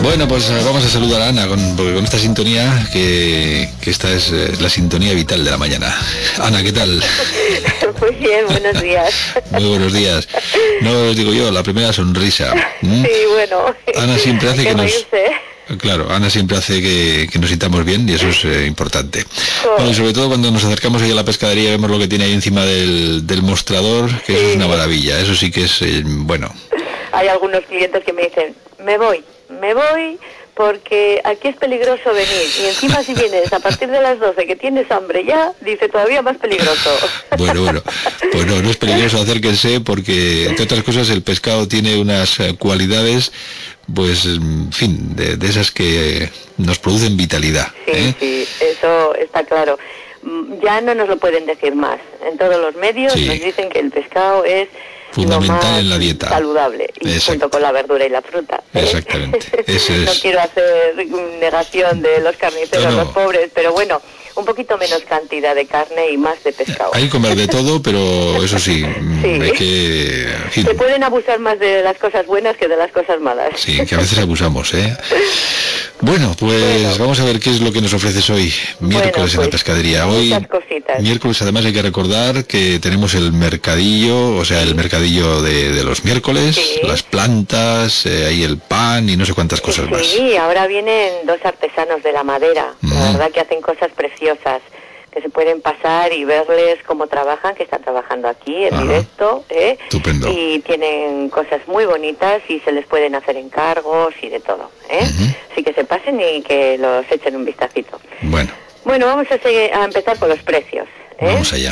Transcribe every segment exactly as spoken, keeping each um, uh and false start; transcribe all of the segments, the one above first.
Bueno, pues vamos a saludar a Ana con, porque con esta sintonía, que, que esta es eh, la sintonía vital de la mañana. Ana, ¿qué tal? Muy bien, buenos días. Muy buenos días. No os digo yo, la primera sonrisa. ¿Mm? Sí, bueno. Ana siempre hace Hay que, que nos... reírse. Claro, Ana siempre hace que, que nos sintamos bien y eso es eh, importante. Bueno, y sobre todo cuando nos acercamos ahí a la pescadería vemos lo que tiene ahí encima del, del mostrador, que Sí. eso es una maravilla, eso sí que es, eh, bueno. Hay algunos clientes que me dicen, me voy, me voy porque aquí es peligroso venir. Y encima si vienes a partir de las doce que tienes hambre ya, dice todavía más peligroso. Bueno, bueno, pues no, no es peligroso, acérquense porque, entre otras cosas, el pescado tiene unas eh, cualidades, pues, en fin, de, de esas que eh, nos producen vitalidad. Sí, ¿eh? sí, eso está claro. Mm, Ya no nos lo pueden decir más. En todos los medios Sí. nos dicen que el pescado es Fundamental lo más en la dieta. saludable, y Exacto. junto con la verdura y la fruta. ¿eh? Exactamente, eso No es. quiero hacer negación de los carniceros, No, no. los pobres, pero bueno, un poquito menos cantidad de carne y más de pescado. Hay que comer de todo, pero eso sí, mm, Sí. hay que... en fin, Se pueden abusar más de las cosas buenas que de las cosas malas. sí, que a veces abusamos, ¿eh? Bueno, pues Bueno. vamos a ver qué es lo que nos ofreces hoy, miércoles Bueno, en la pues, pescadería. Hoy, muchas cositas. miércoles, además hay que recordar que tenemos el mercadillo, o sea, el mercadillo de, de los miércoles, Sí. las plantas, eh, ahí el pan y no sé cuántas cosas más. Sí, ahora vienen dos artesanos de la madera, Mm. la verdad que hacen cosas preciosas, que se pueden pasar y verles cómo trabajan, que están trabajando aquí en Ajá. directo, ¿eh? Estupendo. Y tienen cosas muy bonitas y se les pueden hacer encargos y de todo, ¿eh? Ujú. Así que se pasen y que los echen un vistacito. Bueno, Bueno, vamos a, seguir, a empezar con los precios, ¿eh? vamos allá.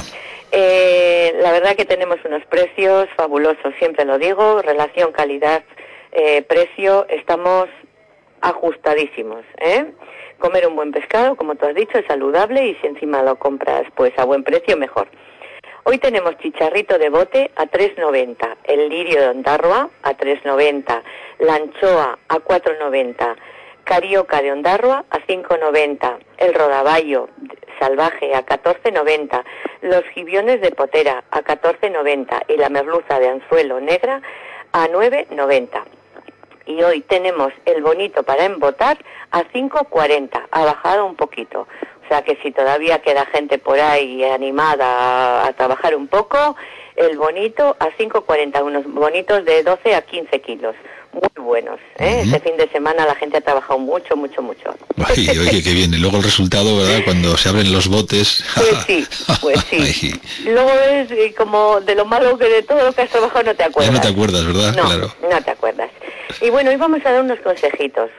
Eh, la verdad que tenemos unos precios fabulosos, siempre lo digo, relación calidad-precio, estamos ajustadísimos, ¿eh? Comer un buen pescado, como tú has dicho, es saludable y si encima lo compras pues a buen precio, mejor. Hoy tenemos chicharrito de bote a tres noventa, el lirio de Ondarroa a tres noventa, la anchoa a cuatro noventa, carioca de Ondarroa a cinco noventa, el rodaballo salvaje a catorce noventa, los gibiones de potera a catorce noventa y la merluza de anzuelo negra a nueve noventa. Y hoy tenemos el bonito para embotar a cinco cuarenta, ha bajado un poquito. O sea que si todavía queda gente por ahí animada a, a trabajar un poco, el bonito a cinco cuarenta, unos bonitos de doce a quince kilos. Muy buenos, ¿eh? Ujú. Este fin de semana la gente ha trabajado mucho, mucho, mucho. Ay, oye, qué bien. Y luego el resultado, ¿verdad? Cuando se abren los botes. Pues sí, pues sí. Ay, Luego es eh, como de lo malo que de todo lo que has trabajado no te ya acuerdas. no te acuerdas, ¿verdad? No, Claro. no te acuerdas. Y bueno, hoy vamos a dar unos consejitos.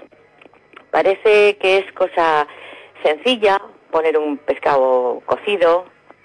Parece que es cosa sencilla poner un pescado cocido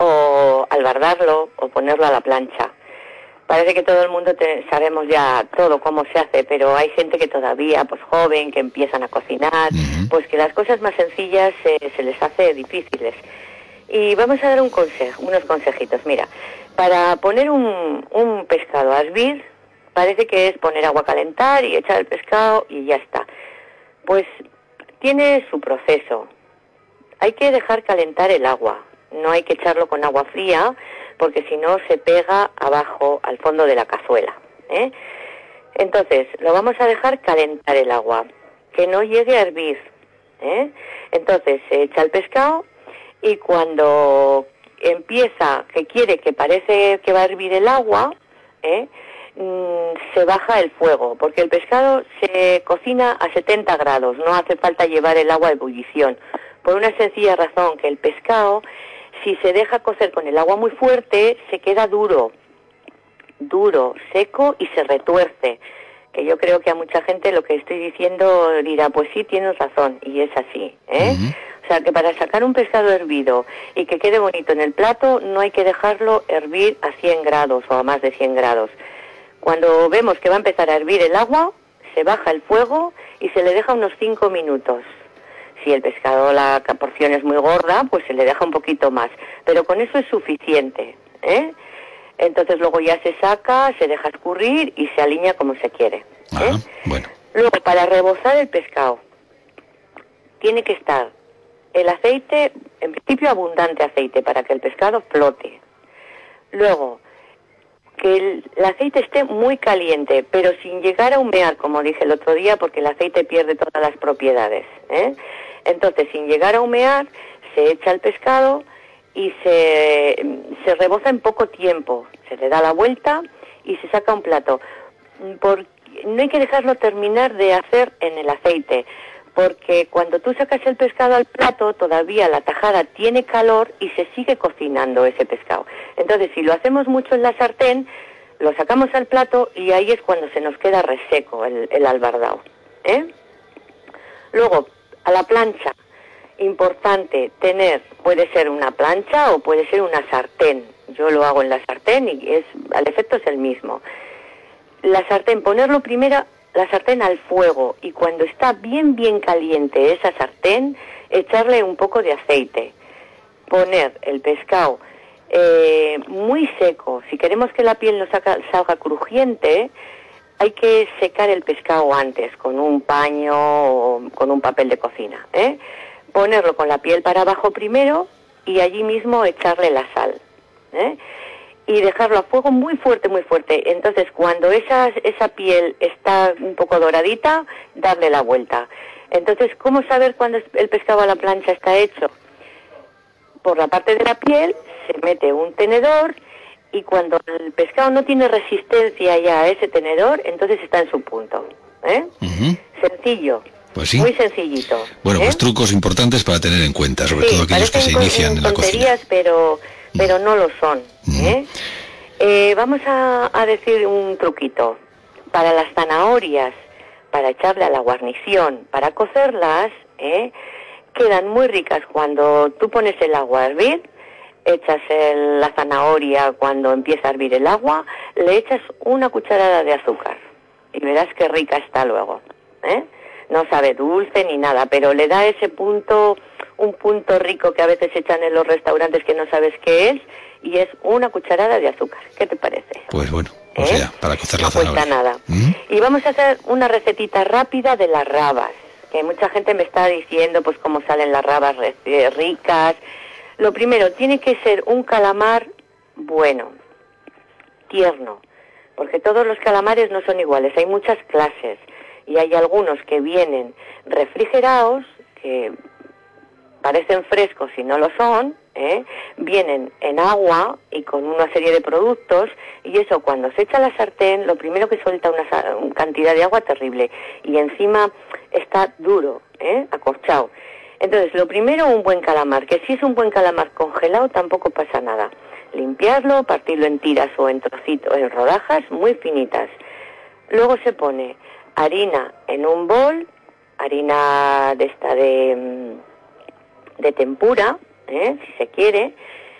o albardarlo o ponerlo a la plancha. Parece que todo el mundo te, sabemos ya todo cómo se hace, pero hay gente que todavía, pues joven, que empiezan a cocinar, Ujú. pues que las cosas más sencillas eh, se les hace difíciles. Y vamos a dar un consejo, unos consejitos. Mira, para poner un, un pescado a hervir, parece que es poner agua a calentar y echar el pescado y ya está. Pues tiene su proceso. Hay que dejar calentar el agua, no hay que echarlo con agua fría, porque si no se pega abajo al fondo de la cazuela, ¿eh? Entonces, lo vamos a dejar calentar el agua, que no llegue a hervir, ¿eh? Entonces, se echa el pescado y cuando empieza, que quiere, que parece que va a hervir el agua, ¿eh? Mm, se baja el fuego, porque el pescado se cocina a setenta grados, no hace falta llevar el agua a ebullición, por una sencilla razón, que el pescado, si se deja cocer con el agua muy fuerte, se queda duro, duro, seco y se retuerce, que yo creo que a mucha gente lo que estoy diciendo dirá, pues sí, tienes razón, y es así, ¿eh? Ujú. O sea, que para sacar un pescado hervido y que quede bonito en el plato, no hay que dejarlo hervir a cien grados o a más de cien grados. Cuando vemos que va a empezar a hervir el agua, se baja el fuego y se le deja unos cinco minutos. Si el pescado, la porción es muy gorda, pues se le deja un poquito más. Pero con eso es suficiente, ¿eh? Entonces luego ya se saca, se deja escurrir y se alinea como se quiere, ¿eh? Ajá, bueno. Luego, para rebozar el pescado, tiene que estar el aceite, en principio abundante aceite, para que el pescado flote. Luego, que el, el aceite esté muy caliente, pero sin llegar a humear, como dije el otro día, porque el aceite pierde todas las propiedades, ¿eh? Entonces, sin llegar a humear, se echa el pescado y se, se reboza en poco tiempo. Se le da la vuelta y se saca un plato. Por, no hay que dejarlo terminar de hacer en el aceite, porque cuando tú sacas el pescado al plato, todavía la tajada tiene calor y se sigue cocinando ese pescado. Entonces, si lo hacemos mucho en la sartén, lo sacamos al plato y ahí es cuando se nos queda reseco el, el albardao, ¿eh? Luego, a la plancha, importante tener, puede ser una plancha o puede ser una sartén. Yo lo hago en la sartén y es, al efecto es el mismo. La sartén, ponerlo primero, la sartén al fuego, y cuando está bien bien caliente esa sartén, echarle un poco de aceite, poner el pescado eh, muy seco. Si queremos que la piel no saca, salga crujiente, hay que secar el pescado antes con un paño o con un papel de cocina, ¿eh? Ponerlo con la piel para abajo primero y allí mismo echarle la sal, ¿eh? Y dejarlo a fuego muy fuerte, muy fuerte. Entonces, cuando esa, esa piel está un poco doradita, darle la vuelta. Entonces, ¿cómo saber cuando el pescado a la plancha está hecho? Por la parte de la piel se mete un tenedor y cuando el pescado no tiene resistencia ya a ese tenedor, entonces está en su punto, ¿eh? Uh-huh. Sencillo. Pues sí. Muy sencillito. Bueno, ¿eh? Pues trucos importantes para tener en cuenta, sobre sí, todo aquellos que se inician en la cocina. pero... pero no lo son, ¿eh? Mm. Eh, vamos a, a decir un truquito. Para las zanahorias, para echarle a la guarnición, para cocerlas, ¿eh? Quedan muy ricas cuando tú pones el agua a hervir, echas el, la zanahoria cuando empieza a hervir el agua, le echas una cucharada de azúcar y verás qué rica está luego, ¿eh? No sabe dulce ni nada, pero le da ese punto, un punto rico que a veces echan en los restaurantes que no sabes qué es, y es una cucharada de azúcar. ¿Qué te parece? Pues bueno, o ¿Eh? sea, para cocer la no zanahoria. No cuesta nada. ¿Mm? Y vamos a hacer una recetita rápida de las rabas, que mucha gente me está diciendo pues cómo salen las rabas ricas. Lo primero, tiene que ser un calamar bueno, tierno, porque todos los calamares no son iguales, hay muchas clases. Y hay algunos que vienen refrigerados, que parecen frescos y no lo son, ¿eh? Vienen en agua y con una serie de productos, y eso cuando se echa a la sartén, lo primero que suelta una, una cantidad de agua terrible, y encima está duro, ¿eh? Acorchado. Entonces, lo primero, un buen calamar, que si es un buen calamar congelado tampoco pasa nada. Limpiarlo, partirlo en tiras o en trocitos, en rodajas muy finitas. Luego se pone harina en un bol, harina de esta de, de tempura, ¿eh? Si se quiere,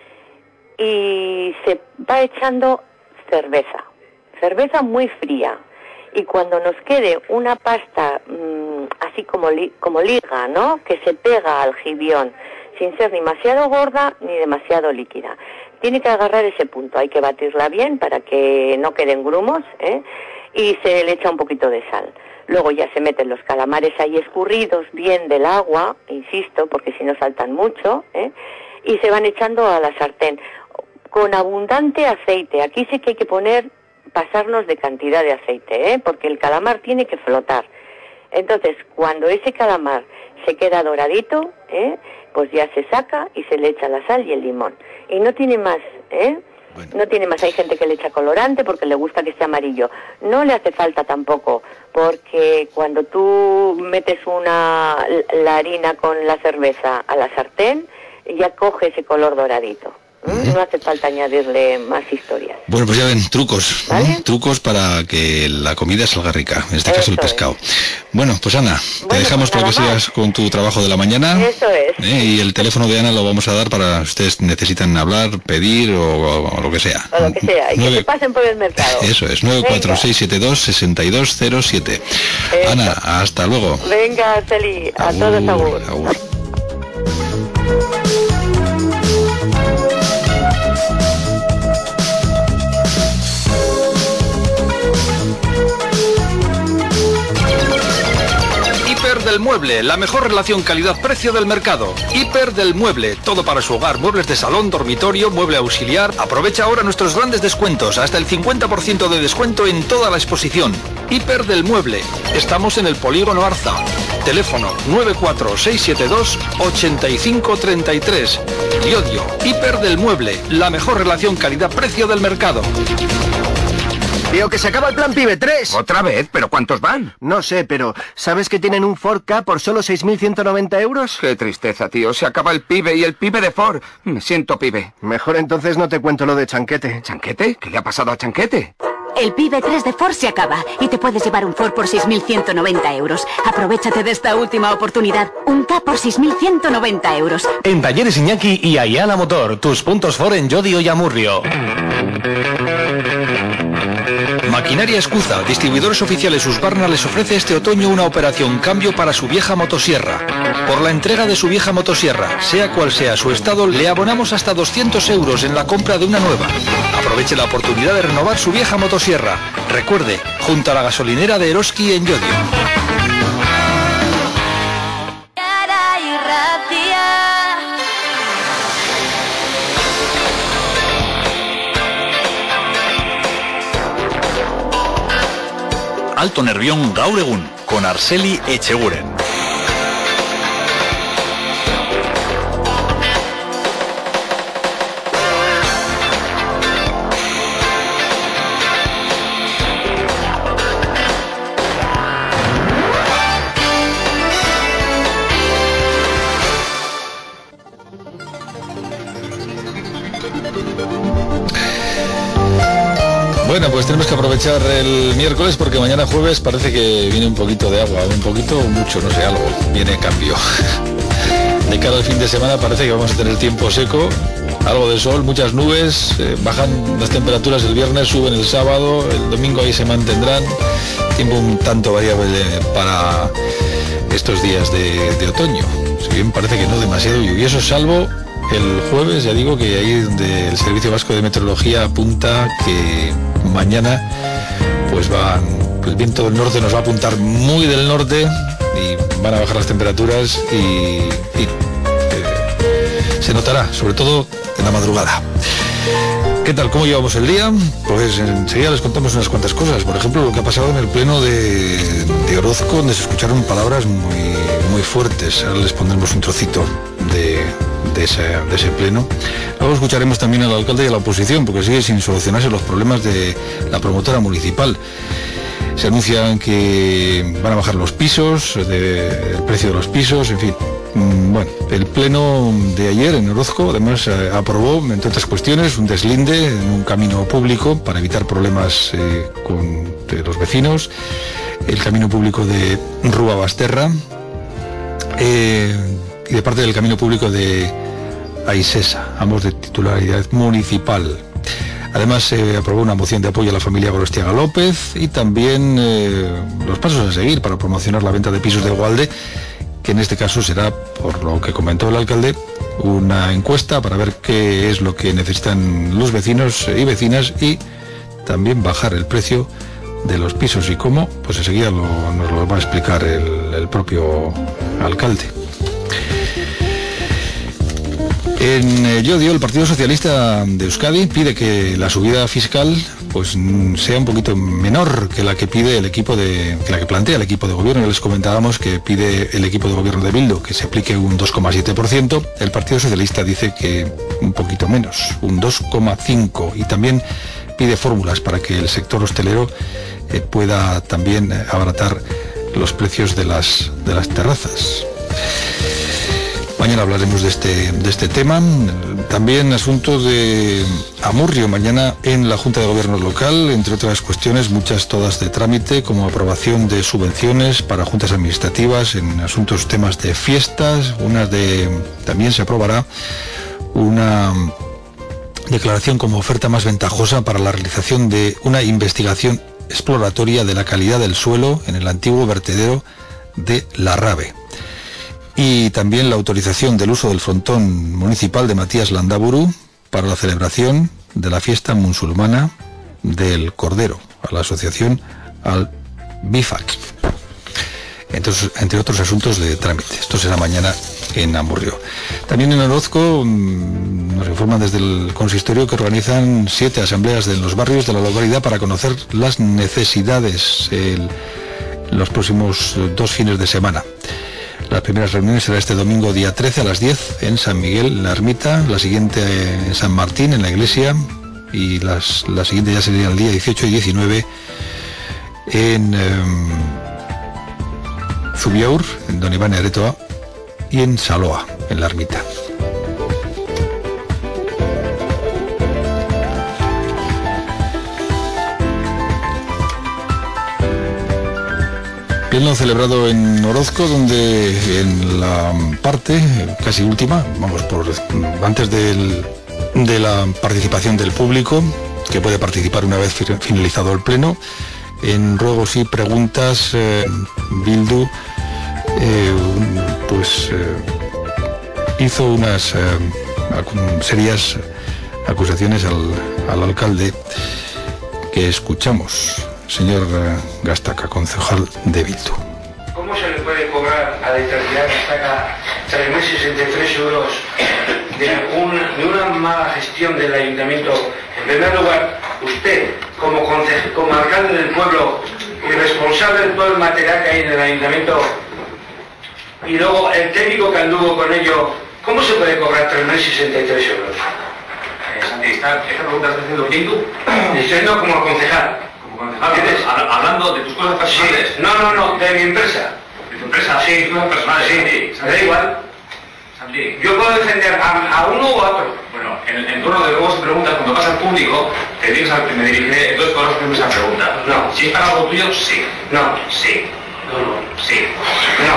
y se va echando cerveza, cerveza muy fría, y cuando nos quede una pasta mmm, así como, li, como liga, ¿no?, que se pega al gibión, sin ser ni demasiado gorda ni demasiado líquida, tiene que agarrar ese punto, hay que batirla bien para que no queden grumos, ¿eh? Y se le echa un poquito de sal. Luego ya se meten los calamares ahí escurridos bien del agua, insisto, porque si no saltan mucho, ¿eh? Y se van echando a la sartén con abundante aceite. Aquí sí que hay que poner, pasarnos de cantidad de aceite, ¿eh? Porque el calamar tiene que flotar. Entonces, cuando ese calamar se queda doradito, ¿eh? Pues ya se saca y se le echa la sal y el limón. Y no tiene más, ¿eh? Bueno. No tiene más. Hay gente que le echa colorante porque le gusta que esté amarillo. No le hace falta tampoco, porque cuando tú metes una la harina con la cerveza a la sartén, ya coge ese color doradito. ¿Mm? No hace falta añadirle más historias. Bueno, pues ya ven, trucos, ¿vale? ¿eh? Trucos para que la comida salga rica, en este Eso caso el pescado. Es. Bueno, pues Ana, bueno, te dejamos pues para que sigas con tu trabajo de la mañana. Eso es. ¿eh? Y el teléfono de Ana lo vamos a dar para si ustedes necesitan hablar, pedir o, o, o lo que sea. O lo que sea, y nueve... que se pasen por el mercado. Eso es, nueve cuatro seis siete dos, seis dos cero siete. Ana, hasta luego. Venga, Celi, a agur, todos agur. agur. Del del Mueble, la mejor relación calidad-precio del mercado. Hiper del Mueble, todo para su hogar, muebles de salón, dormitorio, mueble auxiliar. Aprovecha ahora nuestros grandes descuentos, hasta el cincuenta por ciento de descuento en toda la exposición. Hiper del Mueble, estamos en el Polígono Arza. Teléfono nueve cuatro seis siete dos ocho cinco tres tres. Llodio, Hiper del Mueble, la mejor relación calidad-precio del mercado. Tío, que se acaba el plan Pibe tres. ¿Otra vez? ¿Pero cuántos van? No sé, pero ¿sabes que tienen un Ford Ka por solo seis mil ciento noventa euros? Qué tristeza, tío. Se acaba el Pibe y el Pibe de Ford. Me siento pibe. Mejor entonces no te cuento lo de Chanquete. ¿Chanquete? ¿Qué le ha pasado a Chanquete? El Pibe tres de Ford se acaba y te puedes llevar un Ford por seis mil ciento noventa euros. Aprovechate de esta última oportunidad. Un Ka por seis mil ciento noventa euros. En Talleres Iñaki y Ayala Motor, tus puntos Ford en Llodio y Amurrio. Maquinaria Escuza, distribuidores oficiales Husqvarna, les ofrece este otoño una operación cambio para su vieja motosierra. Por la entrega de su vieja motosierra, sea cual sea su estado, le abonamos hasta doscientos euros en la compra de una nueva. Aproveche la oportunidad de renovar su vieja motosierra. Recuerde, junto a la gasolinera de Eroski en Llodio. Alto Nervión gaur egun, con Arceli Echeguren. Bueno, pues tenemos que aprovechar el miércoles porque mañana jueves parece que viene un poquito de agua, un poquito o mucho, no sé, algo, viene cambio. De cara al fin de semana parece que vamos a tener tiempo seco, algo de sol, muchas nubes, eh, bajan las temperaturas el viernes, suben el sábado, el domingo ahí se mantendrán, tiempo un tanto variable para estos días de, de otoño, si bien parece que no demasiado lluvioso, salvo el jueves, ya digo que ahí donde el Servicio Vasco de Meteorología apunta que mañana pues van, el viento del norte nos va a apuntar muy del norte y van a bajar las temperaturas y, y eh, se notará, sobre todo en la madrugada. ¿Qué tal? ¿Cómo llevamos el día? Pues enseguida les contamos unas cuantas cosas. Por ejemplo, lo que ha pasado en el pleno de, de Orozco, donde se escucharon palabras muy, muy fuertes. Ahora les pondremos un trocito de, de, ese, de ese pleno. Luego escucharemos también al alcalde y a la oposición, porque sigue sin solucionarse los problemas de la promotora municipal. Se anuncian que van a bajar los pisos, de, el precio de los pisos, en fin. Bueno, el pleno de ayer en Orozco además eh, aprobó, entre otras cuestiones, un deslinde en un camino público para evitar problemas eh, con de los vecinos, el camino público de Rúa Basterra eh, y de parte del camino público de Aisesa, ambos de titularidad municipal. Además se eh, aprobó una moción de apoyo a la familia Gorostiaga López y también eh, los pasos a seguir para promocionar la venta de pisos de Gualde, que en este caso será, por lo que comentó el alcalde, una encuesta para ver qué es lo que necesitan los vecinos y vecinas y también bajar el precio de los pisos y cómo, pues enseguida lo, nos lo va a explicar el, el propio alcalde. En Llodio, el Partido Socialista de Euskadi pide que la subida fiscal pues sea un poquito menor que la que pide el equipo de que la que plantea el equipo de gobierno. Les comentábamos que pide el equipo de gobierno de Bildu que se aplique un dos coma siete por ciento. El Partido Socialista dice que un poquito menos, un dos coma cinco por ciento, y también pide fórmulas para que el sector hostelero eh, pueda también abaratar los precios de las de las terrazas. Mañana hablaremos de este, de este tema. También asuntos de Amurrio, mañana en la Junta de Gobierno local, entre otras cuestiones, muchas todas de trámite, como aprobación de subvenciones para juntas administrativas en asuntos, temas de fiestas, unas de, también se aprobará una declaración como oferta más ventajosa para la realización de una investigación exploratoria de la calidad del suelo en el antiguo vertedero de La Rave. Y también la autorización del uso del frontón municipal de Matías Landaburu para la celebración de la fiesta musulmana del Cordero, a la asociación Al-Bifak. entre, entre otros asuntos de trámite. Esto será mañana en Amurrio. También en Orozco mmm, nos informan desde el consistorio que organizan siete asambleas de los barrios de la localidad para conocer las necesidades el, los próximos dos fines de semana. Las primeras reuniones será este domingo día trece a las diez en San Miguel, en la ermita, la siguiente en San Martín, en la iglesia, y las, la siguiente ya sería el día dieciocho y diecinueve en eh, Zubiaur, en Don Iván Aretoa, y en Saloa, en la ermita. Pleno celebrado en Orozco, donde en la parte casi última, vamos por antes del, de la participación del público, que puede participar una vez finalizado el pleno, en ruegos y preguntas, eh, Bildu eh, pues eh, hizo unas eh, acu- serias acusaciones al, al alcalde que escuchamos. Señor Gastaca, concejal de Bildu. ¿Cómo se le puede cobrar a la Italiana Gastaca tres mil sesenta y tres euros de, un, de una mala gestión del ayuntamiento? En primer lugar, usted, como, conce, como alcalde del pueblo y responsable de todo el material que hay en el ayuntamiento, y luego el técnico que anduvo con ello, ¿cómo se puede cobrar tres mil sesenta y tres euros? Eh, Santi, ¿esta, esta pregunta está haciendo Bildu? Estoy haciendo como concejal. Hablando de tus cosas personales. Sí. No, no, no, de mi empresa. ¿De tu empresa? Sí, cosas personales. Sí, Santi. me da igual. Santi. Yo puedo defender a, a uno o a otro. Bueno, en, en turno de luego se preguntas, cuando pasa al público, te diriges al que me dirigiré, entonces podrás hacerme esa pregunta. No. Si es para algo tuyo, sí. No. Sí. No, no. Sí. No.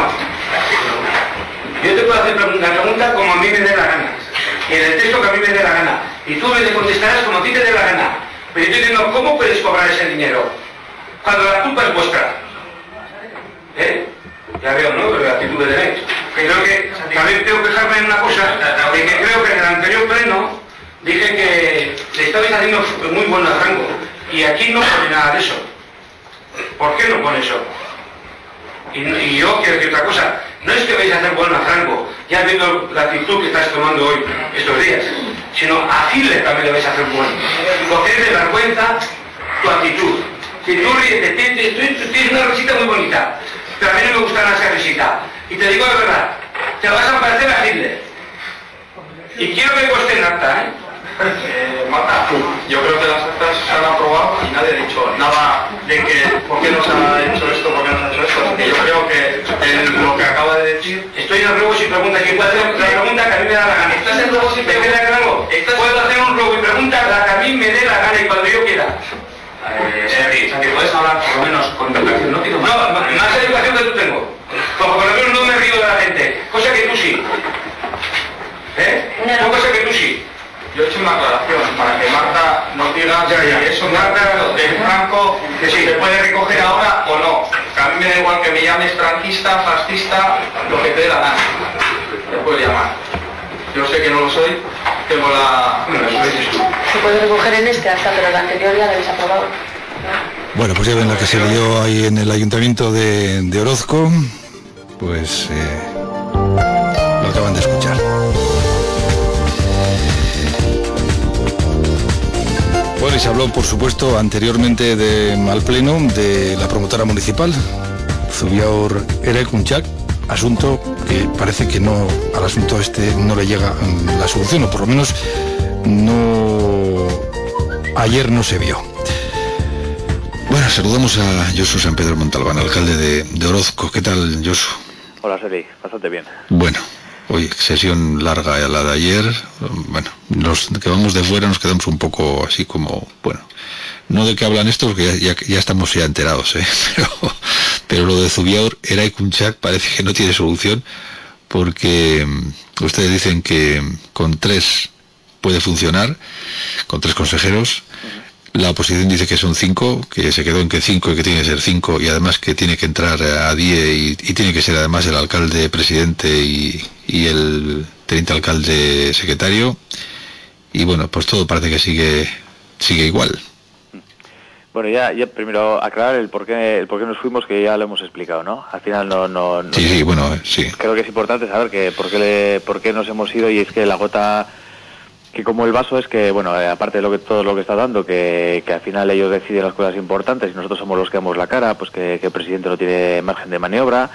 Yo te puedo hacer la pregunta como a mí me dé la gana. Y en el texto que a mí me dé la gana. Y tú me contestarás como a ti te dé la gana. Pero yo estoy diciendo, ¿cómo puedes cobrar ese dinero? Cuando la culpa es vuestra. ¿Eh? Ya veo, ¿no? Pero la actitud que tenéis. Creo que también tengo que dejarme en una cosa, de que creo que en el anterior pleno dije que le estabais haciendo muy buen rango. Y aquí no pone nada de eso. ¿Por qué no pone eso? Y, y yo quiero decir otra cosa. No es que vais a hacer buen rango, ya viendo la actitud que estás tomando hoy, estos días, sino a Hitler también le vais a hacer bueno. Porque es de vergüenza tu actitud. Si tú ríes, tienes una risita muy bonita, pero a mí no me gusta nada esa risita. Y te digo de verdad, te vas a parecer a Hitler. Y quiero que cueste en acta, ¿eh? Eh, Marta, yo creo que las actas se han aprobado y nadie ha dicho nada de que por qué nos ha hecho esto, por qué nos ha hecho esto. Que yo creo que en lo que acaba de decir... Estoy en ruegos y preguntas, y puedo hacer la pregunta que a mí me da la gana. ¿Estás en ruegos y preguntas? Puedo hacer un ruego y pregunta la que a mí me dé la gana y cuando yo quiera. Eh, Santi, Santi, puedes hablar por lo menos con educación, no pido más. No, más educación que tú tengo. Como por lo menos no me río de la gente, cosa que tú sí. ¿Eh? No, cosa que tú sí. Yo he hecho una aclaración para que Marta nos diga ya, ya. si eso Marta de Franco que si se puede recoger ahora o no. Que a mí me da igual que me llames franquista, fascista, lo que te dé la gana. Te puedes llamar. Yo sé que no lo soy, tengo la... Bueno, eso dices tú. Se puede recoger en este hasta, pero el anterior ya lo habéis aprobado. Bueno, pues ya ven lo que se dio ahí en el ayuntamiento de, de Orozco, pues eh, lo acaban de escuchar. Bueno, y se habló, por supuesto, anteriormente de, al pleno de la promotora municipal, Zubiaur Eraikuntzak, asunto que parece que no, al asunto este no le llega la solución, o por lo menos no, ayer no se vio. Bueno, saludamos a Josu San Pedro Montalbán, alcalde de, de Orozco. ¿Qué tal, Josu? Hola, Seri, bastante bien. Bueno, hoy sesión larga la de ayer. Bueno, los que vamos de fuera nos quedamos un poco así como, bueno, no de qué hablan estos, porque ya, ya, ya estamos ya enterados, ¿eh? Pero, pero lo de Zubiaur Eraikuntzak parece que no tiene solución, porque ustedes dicen que con tres puede funcionar, con tres consejeros. La oposición dice que son cinco, que se quedó en que cinco y que tiene que ser cinco, y además que tiene que entrar a D I E y, y tiene que ser además el alcalde presidente y, y el teniente alcalde secretario. Y bueno, pues todo parece que sigue sigue igual. Bueno, ya, ya primero aclarar el por qué, el por qué nos fuimos, que ya lo hemos explicado, ¿no? Al final no... no, no sí, sí, bueno, sí. Creo que es importante saber que por qué, le, por qué nos hemos ido, y es que la gota... que como el vaso es que, bueno, eh, aparte de lo que todo lo que está dando, que, que al final ellos deciden las cosas importantes y nosotros somos los que damos la cara, pues que, que el presidente no tiene margen de maniobra,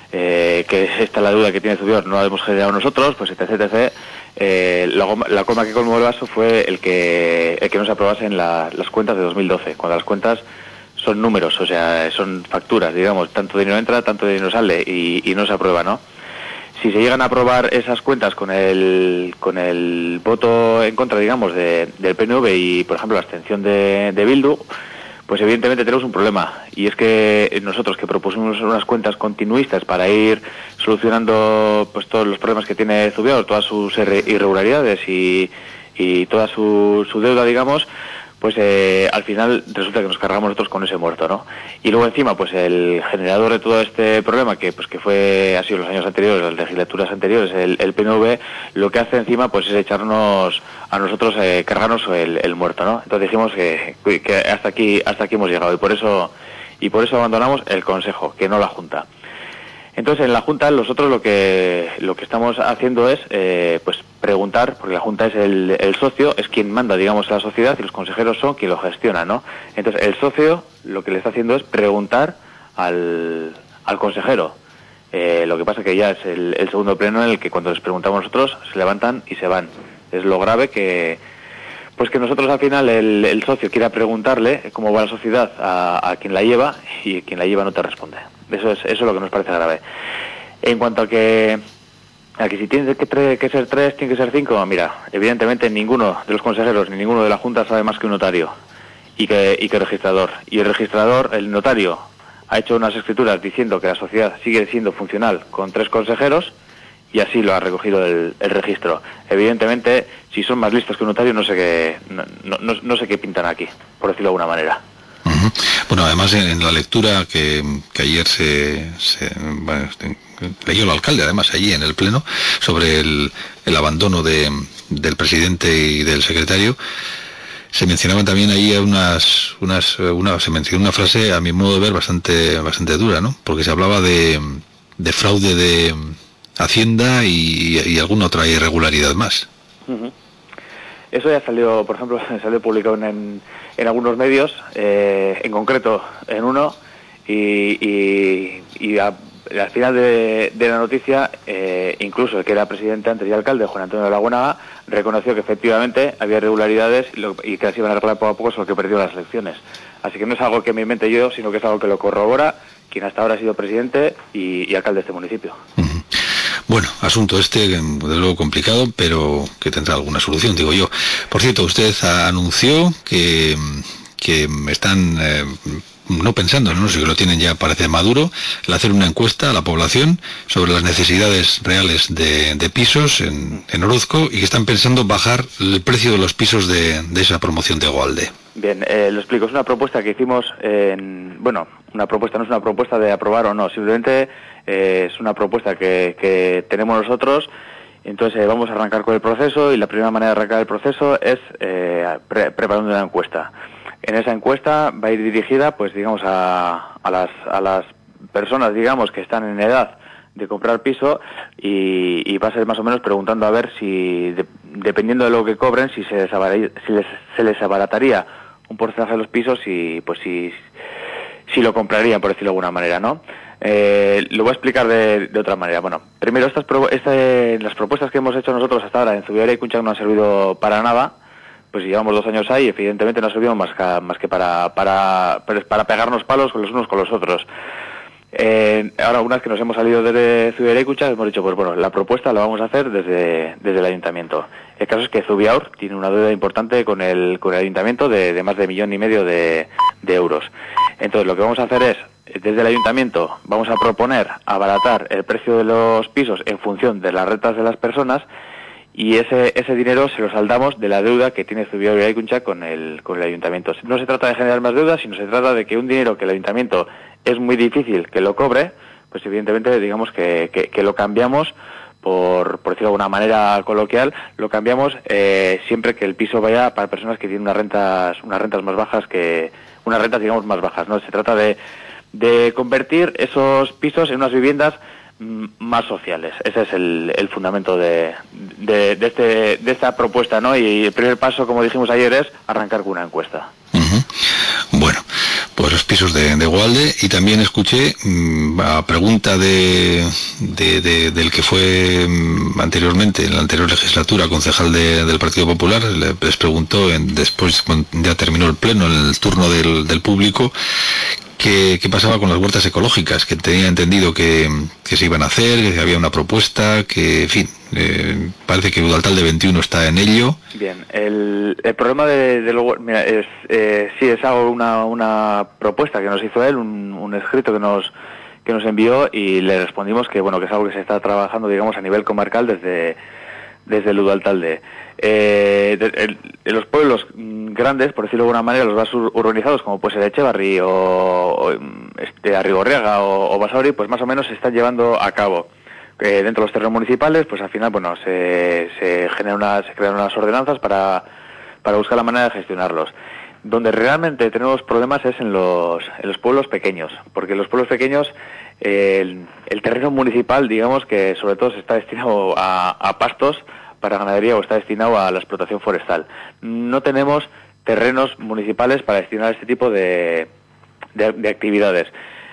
eh, que esta es la duda que tiene Zubiaur, no la hemos generado nosotros, pues etc, etcétera. Eh, la, la coma que colmó el vaso fue el que el que no se aprobasen la, las cuentas de dos mil doce, cuando las cuentas son números, o sea, son facturas, digamos, tanto dinero entra, tanto dinero sale y, y no se aprueba, ¿no? Si se llegan a aprobar esas cuentas con el con el voto en contra, digamos, de, del P N V y, por ejemplo, la abstención de, de Bildu, pues evidentemente tenemos un problema, y es que nosotros que propusimos unas cuentas continuistas para ir solucionando pues todos los problemas que tiene Zubiaur, todas sus irregularidades y, y toda su, su deuda, digamos, pues eh, al final resulta que nos cargamos nosotros con ese muerto, ¿no? Y luego encima, pues el generador de todo este problema, que pues que fue, ha sido los años anteriores, las legislaturas anteriores, el, el P N V, lo que hace encima pues es echarnos a nosotros, eh, cargarnos el, el muerto, ¿no? Entonces dijimos que, que hasta aquí hasta aquí hemos llegado, y por eso y por eso abandonamos el Consejo, que no la Junta. Entonces en la Junta nosotros lo que lo que estamos haciendo es eh, pues preguntar, porque la Junta es el, el socio, es quien manda, digamos, a la sociedad, y los consejeros son quien lo gestiona, ¿no? Entonces el socio lo que le está haciendo es preguntar al, al consejero. Eh, lo que pasa que ya es el, el segundo pleno en el que cuando les preguntamos nosotros se levantan y se van. Es lo grave que pues que nosotros al final el, el socio quiera preguntarle cómo va la sociedad a, a quien la lleva, y quien la lleva no te responde. Eso es eso es lo que nos parece grave. En cuanto a que a que si tiene que, tre- que ser tres, tiene que ser cinco, mira, evidentemente ninguno de los consejeros ni ninguno de la Junta sabe más que un notario y que y que el registrador. Y el registrador, el notario, ha hecho unas escrituras diciendo que la sociedad sigue siendo funcional con tres consejeros, y así lo ha recogido el, el registro. Evidentemente, si son más listos que un notario, no sé qué no, no, no sé qué pintan aquí, por decirlo de alguna manera. Uh-huh. Bueno, además en, en la lectura que, que ayer se, se bueno, leyó el alcalde, además allí en el pleno, sobre el, el abandono de, del presidente y del secretario, se mencionaban también ahí unas, unas, una, se mencionó una frase a mi modo de ver bastante, bastante dura, ¿no? Porque se hablaba de, de fraude de Hacienda y, y alguna otra irregularidad más. Uh-huh. Eso ya salió, por ejemplo, salió publicado en, en algunos medios, eh, en concreto en uno, y, y, y a, al final de, de la noticia, eh, incluso el que era presidente antes y alcalde, Juan Antonio de la Buenaga, reconoció que efectivamente había irregularidades y, lo, y que las iban a arreglar poco a poco, solo que perdió las elecciones. Así que no es algo que me invente yo, sino que es algo que lo corrobora quien hasta ahora ha sido presidente y, y alcalde de este municipio. Uh-huh. Bueno, asunto este, de luego complicado, pero que tendrá alguna solución, digo yo. Por cierto, usted anunció que, que están, eh, no pensando, no sé si lo tienen ya, parece maduro, el hacer una encuesta a la población sobre las necesidades reales de, de pisos en, en Orozco, y que están pensando bajar el precio de los pisos de, de esa promoción de Goalde. Bien, eh, lo explico. Es una propuesta que hicimos, en, bueno, una propuesta no es una propuesta de aprobar o no, simplemente eh, es una propuesta que, que tenemos nosotros. Entonces eh, vamos a arrancar con el proceso, y la primera manera de arrancar el proceso es eh, pre- preparando una encuesta. En esa encuesta va a ir dirigida, pues digamos, a, a las a las personas, digamos, que están en edad de comprar piso, y, y va a ser más o menos preguntando a ver si, de, dependiendo de lo que cobren, si se les, abarat, si les, se les abarataría un porcentaje de los pisos, y pues si, si lo comprarían, por decirlo de alguna manera, ¿no? Eh, lo voy a explicar de, de otra manera. Bueno, primero, estas pro, este, las propuestas que hemos hecho nosotros hasta ahora en Zubiaur y Cunchac no han servido para nada. Pues llevamos dos años ahí, evidentemente no ha servido más que, más que para, para, para pegarnos palos con los unos con los otros. Eh, ahora, una vez que nos hemos salido de Zubiaur y Cunchac, hemos dicho, pues bueno, la propuesta la vamos a hacer desde, desde el ayuntamiento. El caso es que Zubiaur tiene una deuda importante con el, con el ayuntamiento de, de más de millón y medio de, de euros. Entonces, lo que vamos a hacer es, desde el ayuntamiento, vamos a proponer abaratar el precio de los pisos en función de las rentas de las personas, y ese ese dinero se lo saldamos de la deuda que tiene Zubiaur y Cunchac con el con el ayuntamiento. No se trata de generar más deuda, sino se trata de que un dinero que el ayuntamiento es muy difícil que lo cobre, pues evidentemente digamos que, que, que lo cambiamos por, por decirlo de alguna manera coloquial, lo cambiamos eh, siempre que el piso vaya para personas que tienen unas rentas, unas rentas más bajas que, unas rentas digamos más bajas, ¿no? Se trata de, de convertir esos pisos en unas viviendas mm, más sociales. Ese es el, el fundamento de, de, de, este, de esta propuesta, ¿no? Y el primer paso, como dijimos ayer, es arrancar con una encuesta. Uh-huh. Bueno, pues los pisos de, de Gualde, y también escuché mmm, a pregunta de, de, de del que fue mmm, anteriormente, en la anterior legislatura, concejal de, del Partido Popular, le, les preguntó, en, después cuando ya terminó el pleno, en el turno del, del público, ¿Qué, ¿Qué pasaba con las huertas ecológicas? Que tenía entendido que, que se iban a hacer, que había una propuesta, que, en fin, eh, parece que Udaltalde veintiuno está en ello. Bien, el, el problema de, de lo, mira, es, eh, sí, es algo, una, una propuesta que nos hizo él, un, un escrito que nos que nos envió, y le respondimos que, bueno, que es algo que se está trabajando, digamos, a nivel comarcal desde desde el Udaltalde. Eh, de, de, de los pueblos grandes, por decirlo de alguna manera, los más urbanizados, como puede ser Echevarri o, o este, Arrigorriaga o, o Basauri, pues más o menos se están llevando a cabo. Eh, dentro de los terrenos municipales, pues al final, bueno, se, se genera una, se crean unas ordenanzas para, para buscar la manera de gestionarlos. Donde realmente tenemos problemas es en los, en los pueblos pequeños, porque en los pueblos pequeños eh, el, el terreno municipal, digamos que sobre todo se está destinado a, a pastos para ganadería o está destinado a la explotación forestal. No tenemos terrenos municipales para destinar a este tipo de, de, de actividades.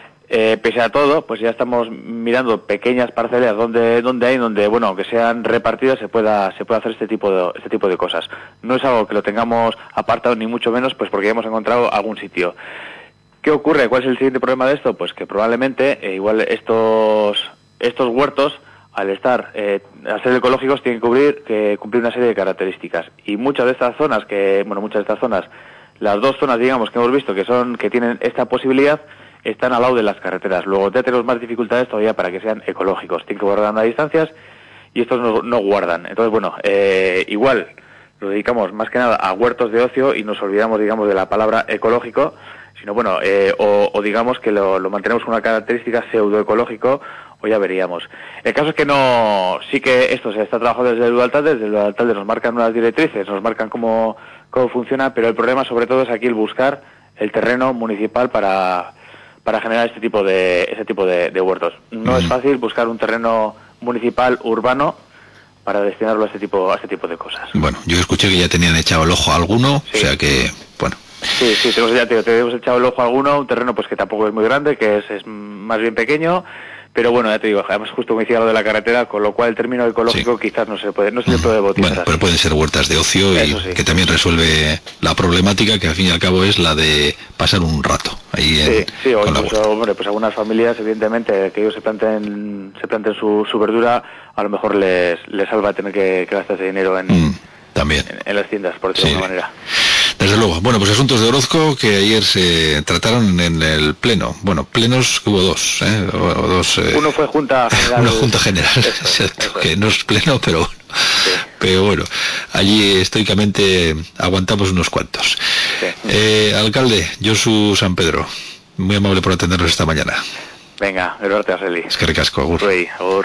Eh, pese a todo, pues ya estamos mirando pequeñas parcelas donde donde hay, donde, bueno, aunque sean repartidas, se pueda se pueda hacer este tipo de este tipo de cosas. No es algo que lo tengamos apartado ni mucho menos, pues porque ya hemos encontrado algún sitio. ¿Qué ocurre? ¿Cuál es el siguiente problema de esto? Pues que probablemente eh, igual estos estos huertos, al estar eh, al ser ecológicos, tienen que cubrir que cumplir una serie de características, y muchas de estas zonas que bueno muchas de estas zonas, las dos zonas, digamos, que hemos visto que son que tienen esta posibilidad, están al lado de las carreteras. Luego ya tenemos más dificultades todavía para que sean ecológicos. Tienen que guardar las distancias y estos no, no guardan. Entonces, bueno, eh, igual lo dedicamos más que nada a huertos de ocio y nos olvidamos, digamos, de la palabra ecológico, sino, bueno, eh, o, o digamos que lo, lo mantenemos con una característica pseudoecológico, o ya veríamos. El caso es que no, sí que esto se está trabajando desde el Udaltalde, desde el Udaltalde nos marcan unas directrices, nos marcan cómo, cómo funciona, pero el problema sobre todo es aquí el buscar el terreno municipal para para generar este tipo de este tipo de, de huertos. No mm. es fácil buscar un terreno municipal urbano para destinarlo a este tipo a este tipo de cosas. Bueno, yo escuché que ya tenían echado el ojo a alguno, sí. O sea que, bueno. Sí, sí, tenemos, ya te, te hemos echado el ojo a alguno, un terreno pues que tampoco es muy grande, que es, es más bien pequeño, pero bueno, ya te digo, además justo coincide lo de la carretera, con lo cual el término ecológico sí. quizás no se puede, no se le puede bautizar. Bueno, pero pueden ser huertas de ocio y sí. que también resuelve la problemática que al fin y al cabo es la de pasar un rato ahí en, sí, sí, o incluso, hombre, pues algunas familias, evidentemente, que ellos se planten, se planten su, su verdura, a lo mejor les, les salva tener que, que gastarse dinero en, mm, también. en, en las tiendas, por decirlo sí. de alguna manera. Desde luego. Bueno, pues asuntos de Orozco que ayer se trataron en el pleno. Bueno, plenos hubo dos, ¿eh? O, o dos eh... Uno fue Junta General. Una Junta General, eso, exacto, eso que no es pleno, pero bueno. Sí. Pero bueno, allí estoicamente aguantamos unos cuantos. Sí. Eh, alcalde, Josu San Pedro, muy amable por atendernos esta mañana. Venga, gracias, Arceli. Es que ricasco, agur. Sí, agur.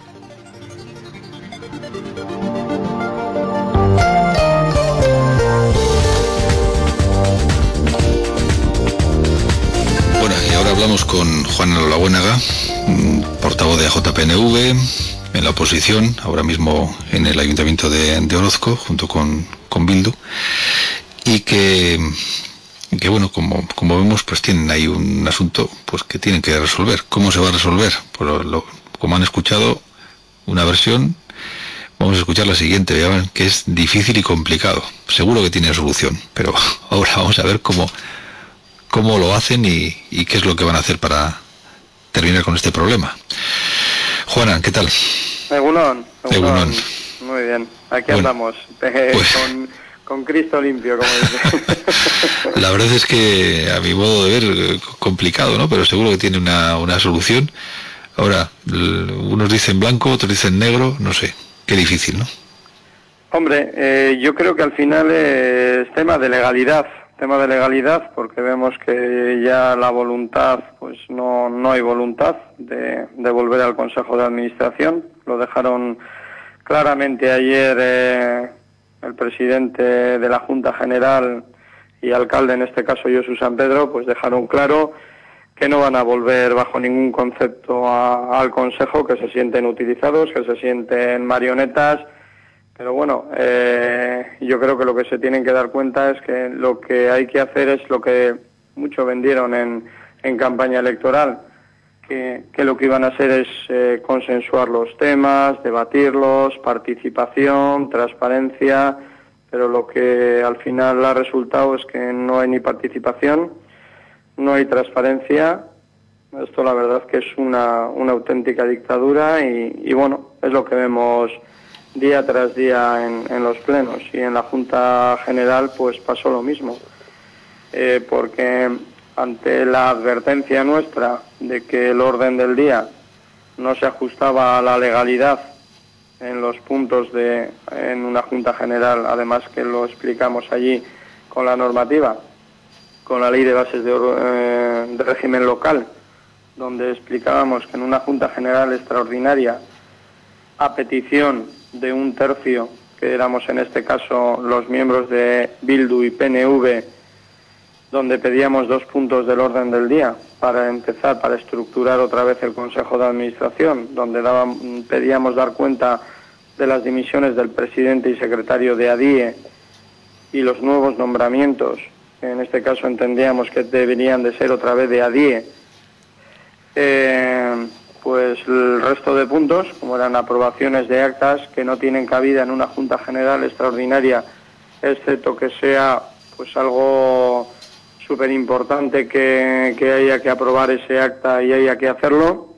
Hablamos con Juan Olabuénaga, portavoz de J P N V, en la oposición, ahora mismo en el Ayuntamiento de, de Orozco, junto con, con Bildu, y que, que bueno, como, como vemos, pues tienen ahí un asunto pues que tienen que resolver. ¿Cómo se va a resolver? Pues lo, lo, como han escuchado una versión, vamos a escuchar la siguiente, vean que es difícil y complicado. Seguro que tiene solución, pero ahora vamos a ver cómo... cómo lo hacen y, y qué es lo que van a hacer para terminar con este problema. Juana, ¿qué tal? Egunon, Egunon. Muy bien, aquí bueno, andamos, eh, pues, con, con Cristo limpio, como dice. La verdad es que, a mi modo de ver, complicado, ¿no? Pero seguro que tiene una, una solución. Ahora, unos dicen blanco, otros dicen negro, no sé, qué difícil, ¿no? Hombre, eh, yo creo que al final es tema de legalidad. Tema de legalidad, porque vemos que ya la voluntad, pues no no hay voluntad de, de volver al Consejo de Administración. lo dejaron claramente ayer eh, el presidente de la Junta General y alcalde, en este caso Josu San Pedro, pues dejaron claro que no van a volver bajo ningún concepto a, al Consejo, que se sienten utilizados, que se sienten marionetas, pero bueno, eh, yo creo que lo que se tienen que dar cuenta es que lo que hay que hacer es lo que mucho vendieron en, en campaña electoral, que, que lo que iban a hacer es eh, consensuar los temas, debatirlos, participación, transparencia, pero lo que al final ha resultado es que no hay ni participación, no hay transparencia. Esto la verdad que es una, una auténtica dictadura y, y bueno, es lo que vemos día tras día en, en los plenos, y en la Junta General pues pasó lo mismo, eh, porque ante la advertencia nuestra de que el orden del día no se ajustaba a la legalidad en los puntos de en una Junta General, además que lo explicamos allí con la normativa, con la ley de bases de, eh, de régimen local, donde explicábamos que en una Junta General extraordinaria, a petición de un tercio, que éramos en este caso los miembros de Bildu y P N V, donde pedíamos dos puntos del orden del día para empezar, para estructurar otra vez el Consejo de Administración, donde daban, pedíamos dar cuenta de las dimisiones del presidente y secretario de A D I E y los nuevos nombramientos. En este caso entendíamos que deberían de ser otra vez de A D I E. Eh, pues el resto de puntos, como eran aprobaciones de actas que no tienen cabida en una Junta General extraordinaria, excepto que sea pues algo súper importante que, que haya que aprobar ese acta y haya que hacerlo,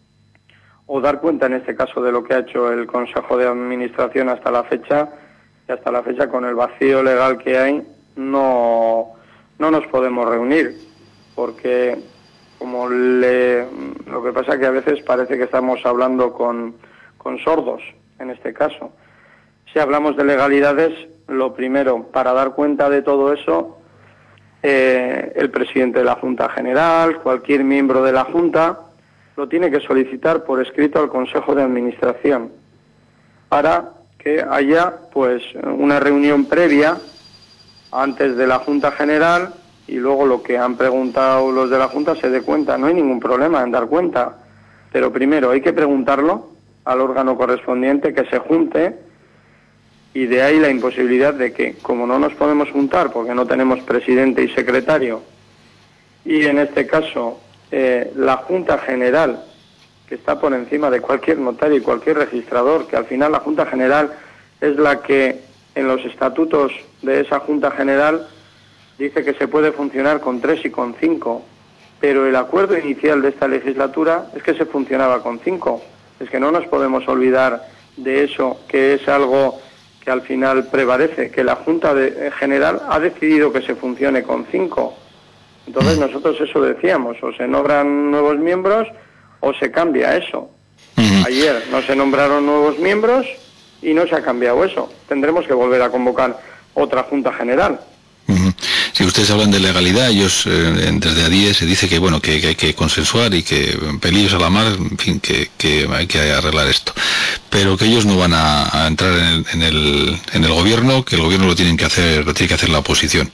o dar cuenta en este caso de lo que ha hecho el Consejo de Administración hasta la fecha, y hasta la fecha con el vacío legal que hay, no, no nos podemos reunir, porque como le, lo que pasa que a veces parece que estamos hablando con, con sordos, en este caso. Si hablamos de legalidades, lo primero, para dar cuenta de todo eso, eh, el presidente de la Junta General, cualquier miembro de la Junta, lo tiene que solicitar por escrito al Consejo de Administración, para que haya pues una reunión previa antes de la Junta General, y luego lo que han preguntado los de la Junta se dé cuenta. No hay ningún problema en dar cuenta, pero primero hay que preguntarlo al órgano correspondiente, que se junte, y de ahí la imposibilidad de que, como no nos podemos juntar porque no tenemos presidente y secretario, y en este caso eh, la Junta General, que está por encima de cualquier notario y cualquier registrador, que al final la Junta General es la que en los estatutos de esa Junta General dice que se puede funcionar con tres y con cinco, pero el acuerdo inicial de esta legislatura es que se funcionaba con cinco. Es que no nos podemos olvidar de eso, que es algo que al final prevalece, que la Junta de, General ha decidido que se funcione con cinco. Entonces nosotros eso decíamos, o se nombran nuevos miembros o se cambia eso. Ayer no se nombraron nuevos miembros y no se ha cambiado eso. Tendremos que volver a convocar otra Junta General. Si ustedes hablan de legalidad, ellos eh, desde A D I E se dice que bueno que, que hay que consensuar y que pelillos a la mar, en fin, que, que hay que arreglar esto, pero que ellos no van a, a entrar en el, en el en el gobierno, que el gobierno lo tienen que hacer, lo tiene que hacer la oposición.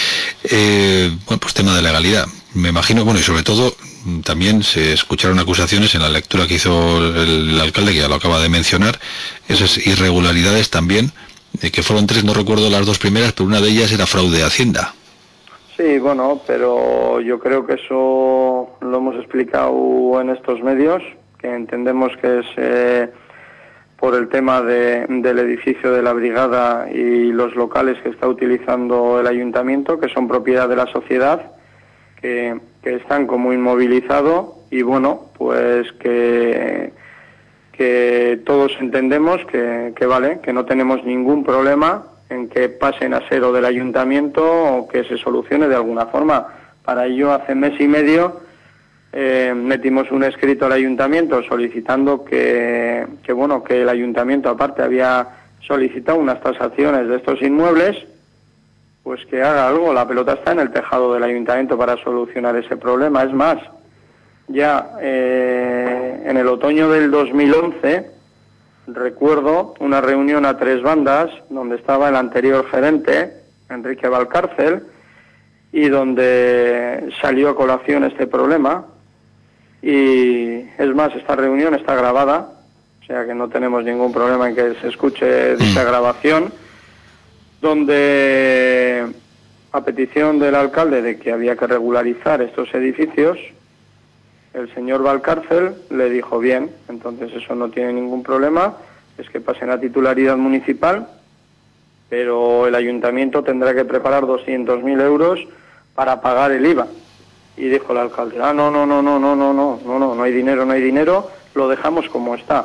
Eh, bueno, pues tema de legalidad, me imagino, bueno, y sobre todo también se escucharon acusaciones en la lectura que hizo el, el alcalde, que ya lo acaba de mencionar, esas irregularidades también, eh, que fueron tres, no recuerdo las dos primeras, pero una de ellas era fraude de Hacienda. Sí, bueno, pero yo creo que eso lo hemos explicado en estos medios, que entendemos que es eh, por el tema de, del edificio de la brigada y los locales que está utilizando el ayuntamiento, que son propiedad de la sociedad, que, que están como inmovilizados, y bueno, pues que, que todos entendemos que, que vale, que no tenemos ningún problema en que pasen a ser o del ayuntamiento o que se solucione de alguna forma. Para ello, hace mes y medio eh, metimos un escrito al ayuntamiento solicitando que, que, bueno, que el ayuntamiento aparte había solicitado unas tasaciones de estos inmuebles, pues que haga algo. La pelota está en el tejado del ayuntamiento para solucionar ese problema. Es más, ya eh, en el otoño del dos mil once recuerdo una reunión a tres bandas donde estaba el anterior gerente, Enrique Valcárcel, y donde salió a colación este problema. Y es más, esta reunión está grabada, o sea que no tenemos ningún problema en que se escuche dicha grabación, donde a petición del alcalde de que había que regularizar estos edificios, el señor Valcárcel le dijo bien, entonces eso no tiene ningún problema, es que pasen a titularidad municipal, pero el ayuntamiento tendrá que preparar doscientos mil euros para pagar el I V A. Y dijo el alcalde, ah, no, no, no, no, no, no, no, no, no, no hay dinero, no hay dinero, lo dejamos como está.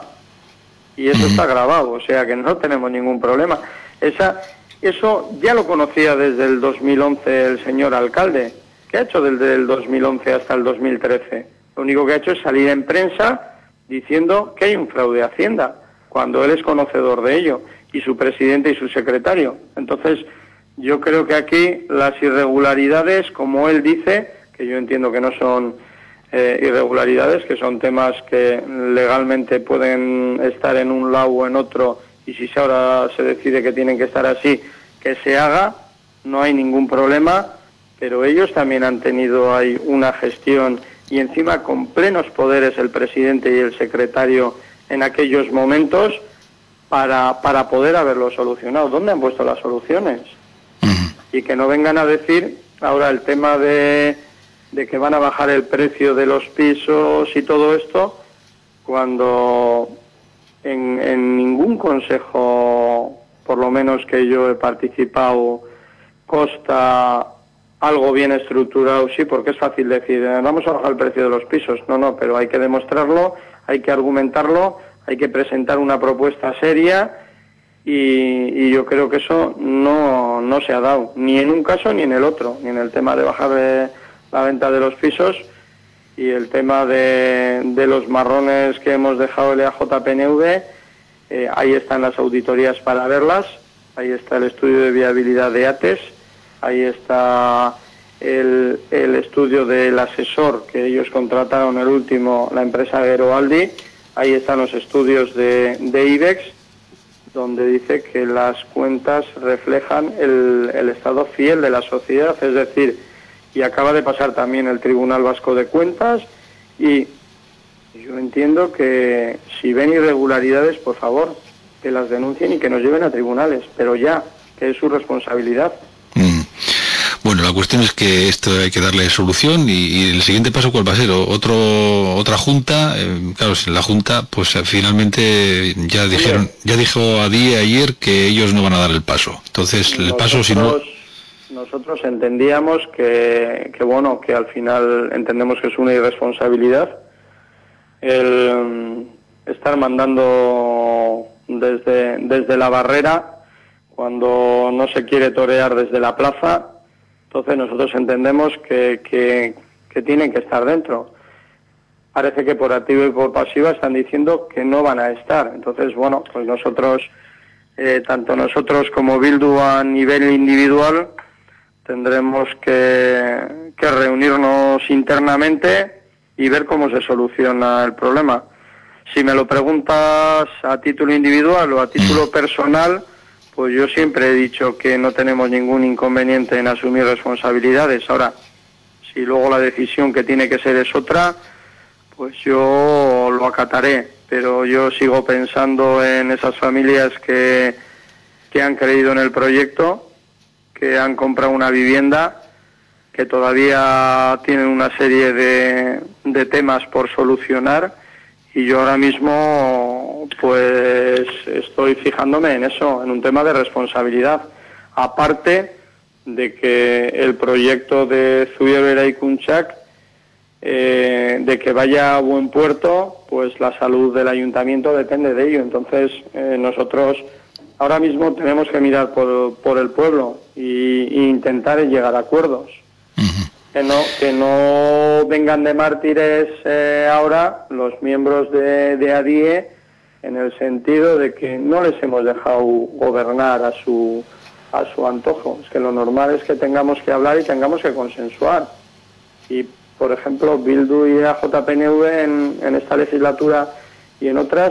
Y eso está grabado, o sea que no tenemos ningún problema. Esa, eso ya lo conocía desde el dos mil once el señor alcalde. ¿Qué ha hecho desde el dos mil once hasta el dos mil trece? Lo único que ha hecho es salir en prensa diciendo que hay un fraude a Hacienda, cuando él es conocedor de ello, y su presidente y su secretario. Entonces, yo creo que aquí las irregularidades, como él dice, que yo entiendo que no son eh, irregularidades, que son temas que legalmente pueden estar en un lado o en otro, y si ahora se decide que tienen que estar así, que se haga, no hay ningún problema, pero ellos también han tenido ahí una gestión, y encima con plenos poderes el presidente y el secretario en aquellos momentos, para, para poder haberlo solucionado. ¿Dónde han puesto las soluciones? Y que no vengan a decir ahora el tema de, de que van a bajar el precio de los pisos y todo esto, cuando en, en ningún consejo, por lo menos que yo he participado, consta algo bien estructurado. Sí, porque es fácil decir, vamos a bajar el precio de los pisos. No, no, pero hay que demostrarlo, hay que argumentarlo, hay que presentar una propuesta seria, y, y yo creo que eso no, no se ha dado, ni en un caso ni en el otro, ni en el tema de bajar de la venta de los pisos, y el tema de, de los marrones que hemos dejado el E A J P N V, eh, ahí están las auditorías para verlas, ahí está el estudio de viabilidad de ATES, ahí está el, el estudio del asesor que ellos contrataron, el último, la empresa Geroaldi, ahí están los estudios de, de IBEX, donde dice que las cuentas reflejan el, el estado fiel de la sociedad, es decir, y acaba de pasar también el Tribunal Vasco de Cuentas, y yo entiendo que si ven irregularidades, por favor, que las denuncien y que nos lleven a tribunales, pero ya, que es su responsabilidad. Mm. Bueno, la cuestión es que esto hay que darle solución, y, y el siguiente paso, ¿cuál va a ser? Otro, otra junta, eh, claro, si la junta, pues eh, finalmente ya dijeron, ya dijo a día ayer que ellos no van a dar el paso. Entonces, el nosotros, paso, si no... Nosotros entendíamos que, que, bueno, que al final entendemos que es una irresponsabilidad el estar mandando desde, desde la barrera cuando no se quiere torear desde la plaza. Entonces nosotros entendemos que, que, que tienen que estar dentro. Parece que por activa y por pasiva están diciendo que no van a estar. Entonces, bueno, pues nosotros, eh, tanto nosotros como Bildu a nivel individual, tendremos que, que reunirnos internamente y ver cómo se soluciona el problema. Si me lo preguntas a título individual o a título personal, pues yo siempre he dicho que no tenemos ningún inconveniente en asumir responsabilidades. Ahora, si luego la decisión que tiene que ser es otra, pues yo lo acataré. Pero yo sigo pensando en esas familias que, que han creído en el proyecto, que han comprado una vivienda, que todavía tienen una serie de, de temas por solucionar, y yo ahora mismo pues estoy fijándome en eso, en un tema de responsabilidad, aparte de que el proyecto de Zubiera y Kunchak, eh, de que vaya a buen puerto, pues la salud del ayuntamiento depende de ello. Entonces eh, nosotros ahora mismo tenemos que mirar por, por el pueblo y, y intentar llegar a acuerdos. Que no, que no vengan de mártires eh, ahora los miembros de, de ADIE, en el sentido de que no les hemos dejado gobernar a su, a su antojo. Es que lo normal es que tengamos que hablar y tengamos que consensuar. Y, por ejemplo, Bildu y A J P N V en, en esta legislatura y en otras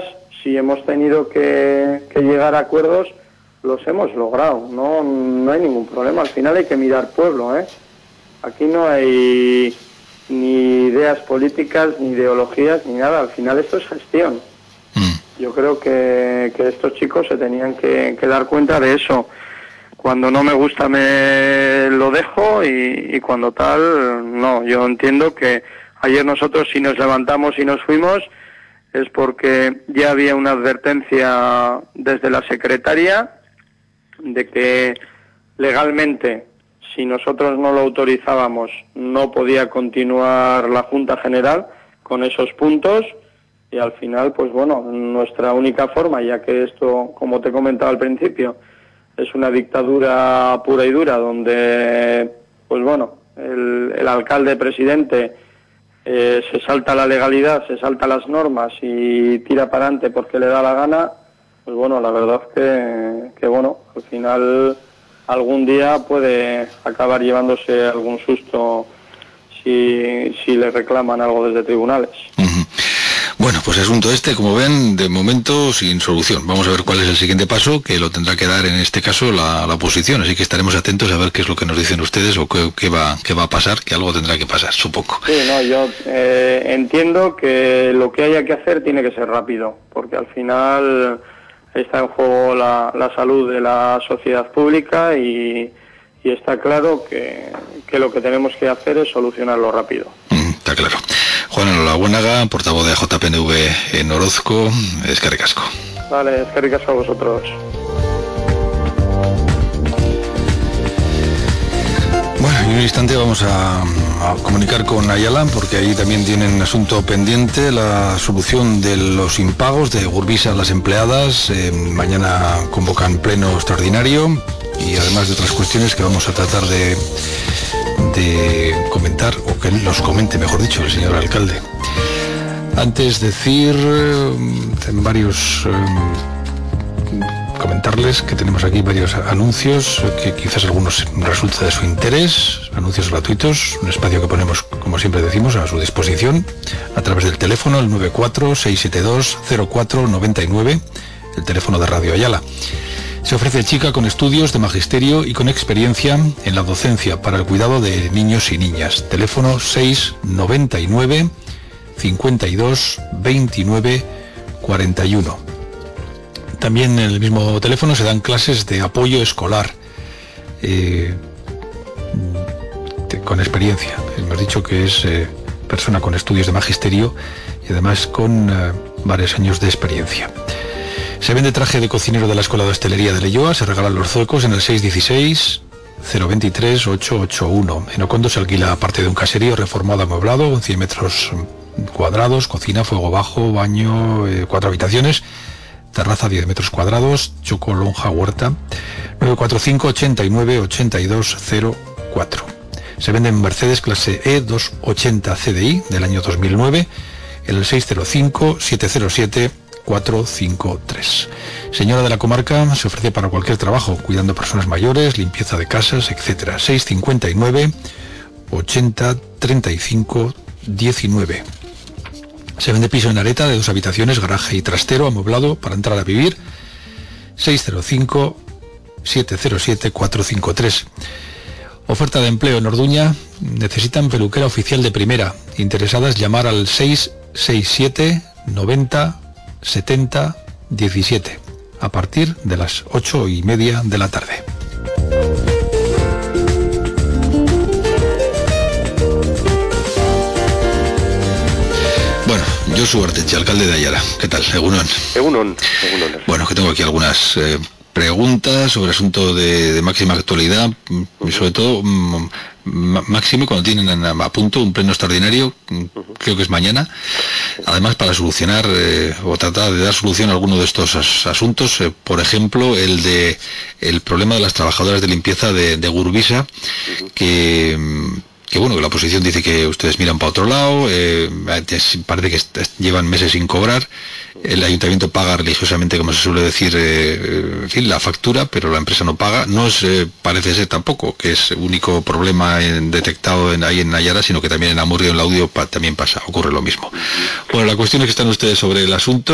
si hemos tenido que, que llegar a acuerdos, los hemos logrado, no, no hay ningún problema. Al final hay que mirar pueblo, ¿eh? Aquí no hay ni ideas políticas, ni ideologías, ni nada. Al final esto es gestión. Mm. Yo creo que, que estos chicos se tenían que, que dar cuenta de eso. Cuando no me gusta me lo dejo y, y cuando tal, no. Yo entiendo que ayer nosotros, si nos levantamos y nos fuimos, es porque ya había una advertencia desde la secretaria de que legalmente, si nosotros no lo autorizábamos, no podía continuar la Junta General con esos puntos, y al final, pues bueno, nuestra única forma, ya que esto, como te comentaba al principio, es una dictadura pura y dura, donde, pues bueno, el, el alcalde presidente eh, se salta la legalidad, se salta las normas y tira para adelante porque le da la gana, pues bueno, la verdad que, que bueno, al final algún día puede acabar llevándose algún susto si, si le reclaman algo desde tribunales. Uh-huh. Bueno, pues asunto este, como ven, de momento sin solución. Vamos a ver cuál es el siguiente paso, que lo tendrá que dar en este caso la, la oposición, así que estaremos atentos a ver qué es lo que nos dicen ustedes o qué, qué va qué va a pasar, que algo tendrá que pasar, supongo. Sí, no, yo eh, entiendo que lo que haya que hacer tiene que ser rápido, porque al final está en juego la, la salud de la sociedad pública y, y está claro que, que lo que tenemos que hacer es solucionarlo rápido. Mm, está claro. Juan Olabuenaga, portavoz de J P N V en Orozco, eskerrik asko. Vale, eskerrik asko a vosotros. Bueno, en un instante vamos a, a comunicar con Ayala, porque ahí también tienen asunto pendiente, la solución de los impagos de Gurbisa a las empleadas. Eh, mañana convocan pleno extraordinario y además de otras cuestiones que vamos a tratar de... de comentar, o que los comente, mejor dicho, el señor alcalde. Antes decir en varios eh, comentarles que tenemos aquí varios anuncios que quizás algunos resulta de su interés, anuncios gratuitos, un espacio que ponemos, como siempre decimos, a su disposición a través del teléfono, el nueve cuatro seis siete dos cero cuatro nueve nueve, el teléfono de Radio Ayala. Se ofrece chica con estudios de magisterio y con experiencia en la docencia para el cuidado de niños y niñas. Teléfono seis noventa y nueve cincuenta y dos veintinueve cuarenta y uno. También en el mismo teléfono se dan clases de apoyo escolar eh, de, con experiencia. Hemos dicho que es eh, persona con estudios de magisterio y además con eh, varios años de experiencia. Se vende traje de cocinero de la Escuela de Hostelería de Leioa, se regalan los zuecos en el seis uno seis cero dos tres ocho ocho uno. En Ocondo se alquila parte de un caserío reformado amueblado, con cien metros cuadrados, cocina, fuego bajo, baño, eh, cuatro habitaciones, terraza diez metros cuadrados, choco, lonja, huerta. Nueve cuatro cinco ochenta y nueve ochenta y dos cero cuatro. Se venden Mercedes clase E doscientos ochenta C D I del año dos mil nueve en el seis cero cinco siete cero siete cuatro cinco tres. Señora de la Comarca se ofrece para cualquier trabajo, cuidando personas mayores, limpieza de casas, etcétera. seis cincuenta y nueve ochenta treinta y cinco diecinueve. Se vende piso en Areta de dos habitaciones, garaje y trastero amueblado para entrar a vivir. seis cero cinco siete cero siete cuatro cinco tres. Oferta de empleo en Orduña. Necesitan peluquera oficial de primera. Interesadas, llamar al seis seis siete noventa setenta diecisiete a partir de las ocho y media de la tarde. Bueno, Josu Arteche, alcalde de Ayala. ¿Qué tal? Egunon. Egunon. Egunon. Bueno, que tengo aquí algunas eh, preguntas sobre asunto de, de máxima actualidad, y sobre todo mm, máximo cuando tienen a punto un pleno extraordinario, creo que es mañana, además para solucionar eh, o tratar de dar solución a alguno de estos as asuntos, eh, por ejemplo el de el problema de las trabajadoras de limpieza de, de Gurbisa, que que bueno, que la oposición dice que ustedes miran para otro lado, eh, parece que llevan meses sin cobrar, el ayuntamiento paga religiosamente, como se suele decir, eh, en fin, la factura, pero la empresa no paga. No es, eh, parece ser tampoco que es único problema en, detectado en, ahí en Nayara, sino que también en Amurrio, en Laudio, pa, también pasa, ocurre lo mismo. Bueno, la cuestión es que están ustedes sobre el asunto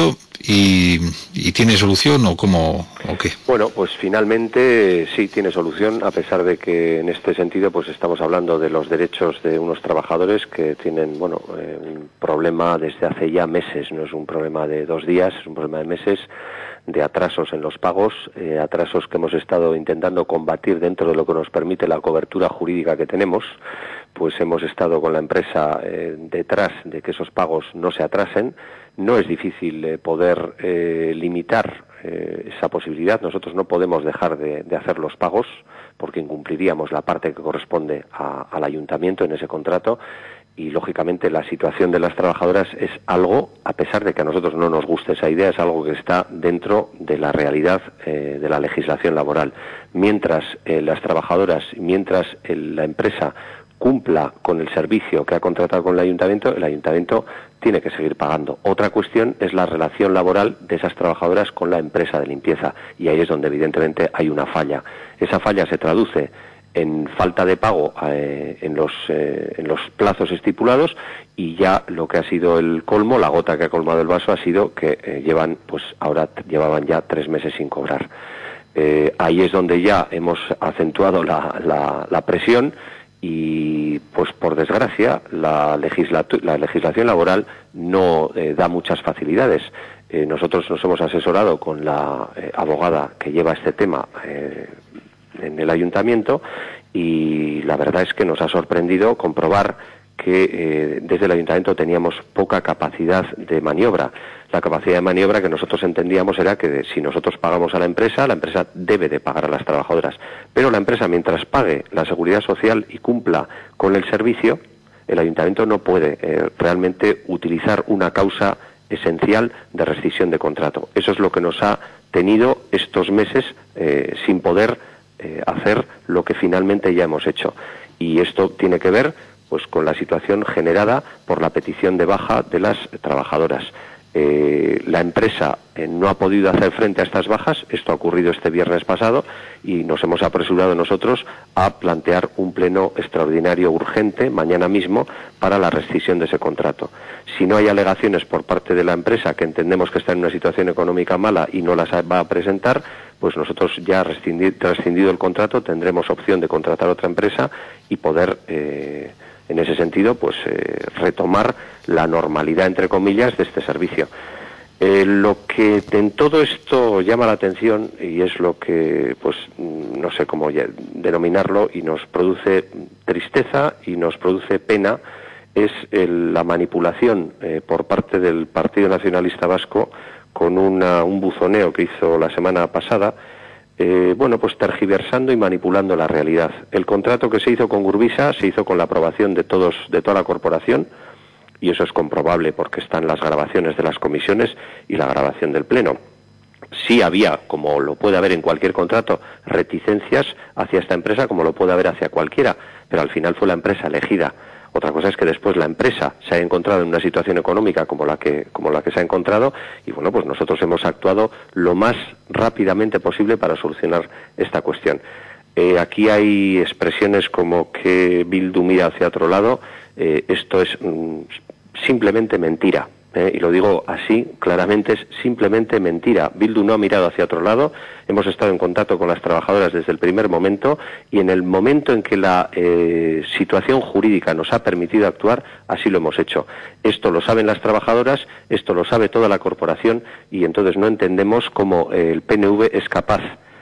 y, y tiene solución o cómo o qué. Bueno, pues finalmente sí tiene solución, a pesar de que en este sentido pues estamos hablando de los derechos de unos trabajadores que tienen, bueno, eh, un problema desde hace ya meses, no es un problema de dos días, es un problema de meses, de atrasos en los pagos, eh, atrasos que hemos estado intentando combatir dentro de lo que nos permite la cobertura jurídica que tenemos. Pues hemos estado con la empresa eh, detrás de que esos pagos no se atrasen. No es difícil eh, poder eh, limitar eh, esa posibilidad. Nosotros no podemos dejar de, de hacer los pagos porque incumpliríamos la parte que corresponde a, al ayuntamiento en ese contrato. Y lógicamente la situación de las trabajadoras es algo, a pesar de que a nosotros no nos guste esa idea, es algo que está dentro de la realidad eh, de la legislación laboral. Mientras eh, las trabajadoras, mientras el, la empresa cumpla con el servicio que ha contratado con el ayuntamiento, el ayuntamiento tiene que seguir pagando. Otra cuestión es la relación laboral de esas trabajadoras con la empresa de limpieza, y ahí es donde evidentemente hay una falla. Esa falla se traduce en falta de pago eh, en los eh, en los plazos estipulados, y ya lo que ha sido el colmo, la gota que ha colmado el vaso, ha sido que eh, llevan, pues ahora llevaban ya tres meses sin cobrar. Eh, ahí es donde ya hemos acentuado la, la, la presión. Y, pues por desgracia, la, la legislación laboral no eh, da muchas facilidades. Eh, nosotros nos hemos asesorado con la eh, abogada que lleva este tema eh, en el ayuntamiento, y la verdad es que nos ha sorprendido comprobar que eh, desde el ayuntamiento teníamos poca capacidad de maniobra. La capacidad de maniobra que nosotros entendíamos era que de, si nosotros pagamos a la empresa, la empresa debe de pagar a las trabajadoras. Pero la empresa, mientras pague la seguridad social y cumpla con el servicio, el ayuntamiento no puede eh, realmente utilizar una causa esencial de rescisión de contrato. Eso es lo que nos ha tenido estos meses eh, sin poder eh, hacer lo que finalmente ya hemos hecho. Y esto tiene que ver pues con la situación generada por la petición de baja de las trabajadoras. Eh, la empresa eh, no ha podido hacer frente a estas bajas. Esto ha ocurrido este viernes pasado, y nos hemos apresurado nosotros a plantear un pleno extraordinario urgente mañana mismo para la rescisión de ese contrato. Si no hay alegaciones por parte de la empresa, que entendemos que está en una situación económica mala y no las va a presentar, pues nosotros ya rescindido, rescindido el contrato, tendremos opción de contratar otra empresa y poder eh, en ese sentido, pues eh, retomar la normalidad, entre comillas, de este servicio. Eh, lo que en todo esto llama la atención, y es lo que, pues, no sé cómo denominarlo, y nos produce tristeza y nos produce pena, es el, la manipulación eh, por parte del Partido Nacionalista Vasco con una, un buzoneo que hizo la semana pasada, Eh, bueno, pues tergiversando y manipulando la realidad. El contrato que se hizo con Gurvisa se hizo con la aprobación de todos, de toda la corporación, y eso es comprobable porque están las grabaciones de las comisiones y la grabación del pleno. Sí había, como lo puede haber en cualquier contrato, reticencias hacia esta empresa, como lo puede haber hacia cualquiera, pero al final fue la empresa elegida. Otra cosa es que después la empresa se ha encontrado en una situación económica como la que como la que se ha encontrado, y bueno, pues nosotros hemos actuado lo más rápidamente posible para solucionar esta cuestión. Eh, aquí hay expresiones como que Bildu mira hacia otro lado. Eh, esto es mm, simplemente mentira. Eh, y lo digo así, claramente, es simplemente mentira. Bildu no ha mirado hacia otro lado. Hemos estado en contacto con las trabajadoras desde el primer momento, y en el momento en que la eh, situación jurídica nos ha permitido actuar, así lo hemos hecho. Esto lo saben las trabajadoras, esto lo sabe toda la corporación, y entonces no entendemos cómo eh, el P N V es capaz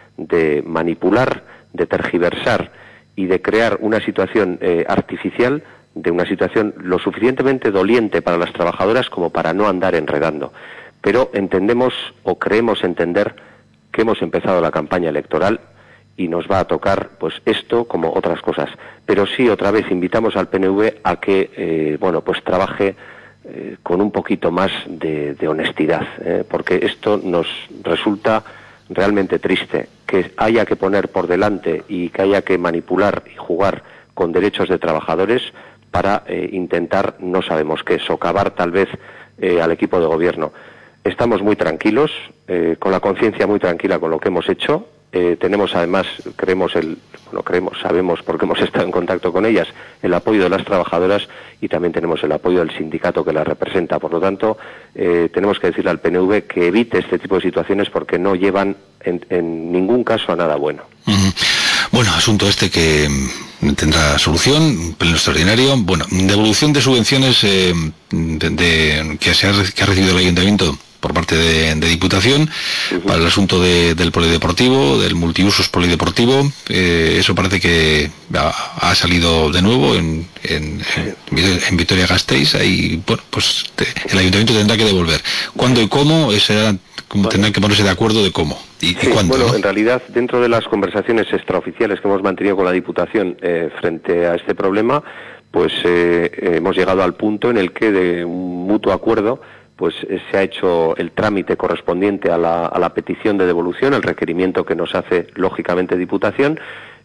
de manipular, de tergiversar y de crear una situación eh, artificial, de una situación lo suficientemente doliente para las trabajadoras como para no andar enredando. Pero entendemos o creemos entender que hemos empezado la campaña electoral y nos va a tocar pues esto como otras cosas. Pero sí, otra vez invitamos al P N V a que eh, bueno, pues trabaje eh, con un poquito más de, de honestidad, eh, porque esto nos resulta realmente triste, que haya que poner por delante y que haya que manipular y jugar con derechos de trabajadores para eh, intentar, no sabemos qué, socavar tal vez eh, al equipo de gobierno. Estamos muy tranquilos, eh, con la conciencia muy tranquila con lo que hemos hecho. Eh, tenemos además, creemos, el, bueno, creemos, sabemos porque hemos estado en contacto con ellas, el apoyo de las trabajadoras y también tenemos el apoyo del sindicato que las representa. Por lo tanto, eh, tenemos que decirle al P N V que evite este tipo de situaciones porque no llevan en, en ningún caso a nada bueno. Uh-huh. Bueno, asunto este que tendrá solución, pleno extraordinario. Bueno, devolución de subvenciones eh, de, de, que, se ha, que ha recibido el Ayuntamiento por parte de, de Diputación uh-huh. para el asunto de, del polideportivo, del multiusos polideportivo. Eh, eso parece que ha, ha salido de nuevo en, en, en Vitoria-Gasteiz. Ahí, bueno, pues te, el Ayuntamiento tendrá que devolver. ¿Cuándo y cómo? Será, bueno. Tendrán que ponerse de acuerdo de cómo y, sí, y cuánto. Bueno, ¿no? En realidad, dentro de las conversaciones extraoficiales que hemos mantenido con la Diputación eh, frente a este problema, pues eh, hemos llegado al punto en el que de un mutuo acuerdo pues eh, se ha hecho el trámite correspondiente a la, a la petición de devolución, el requerimiento que nos hace lógicamente Diputación.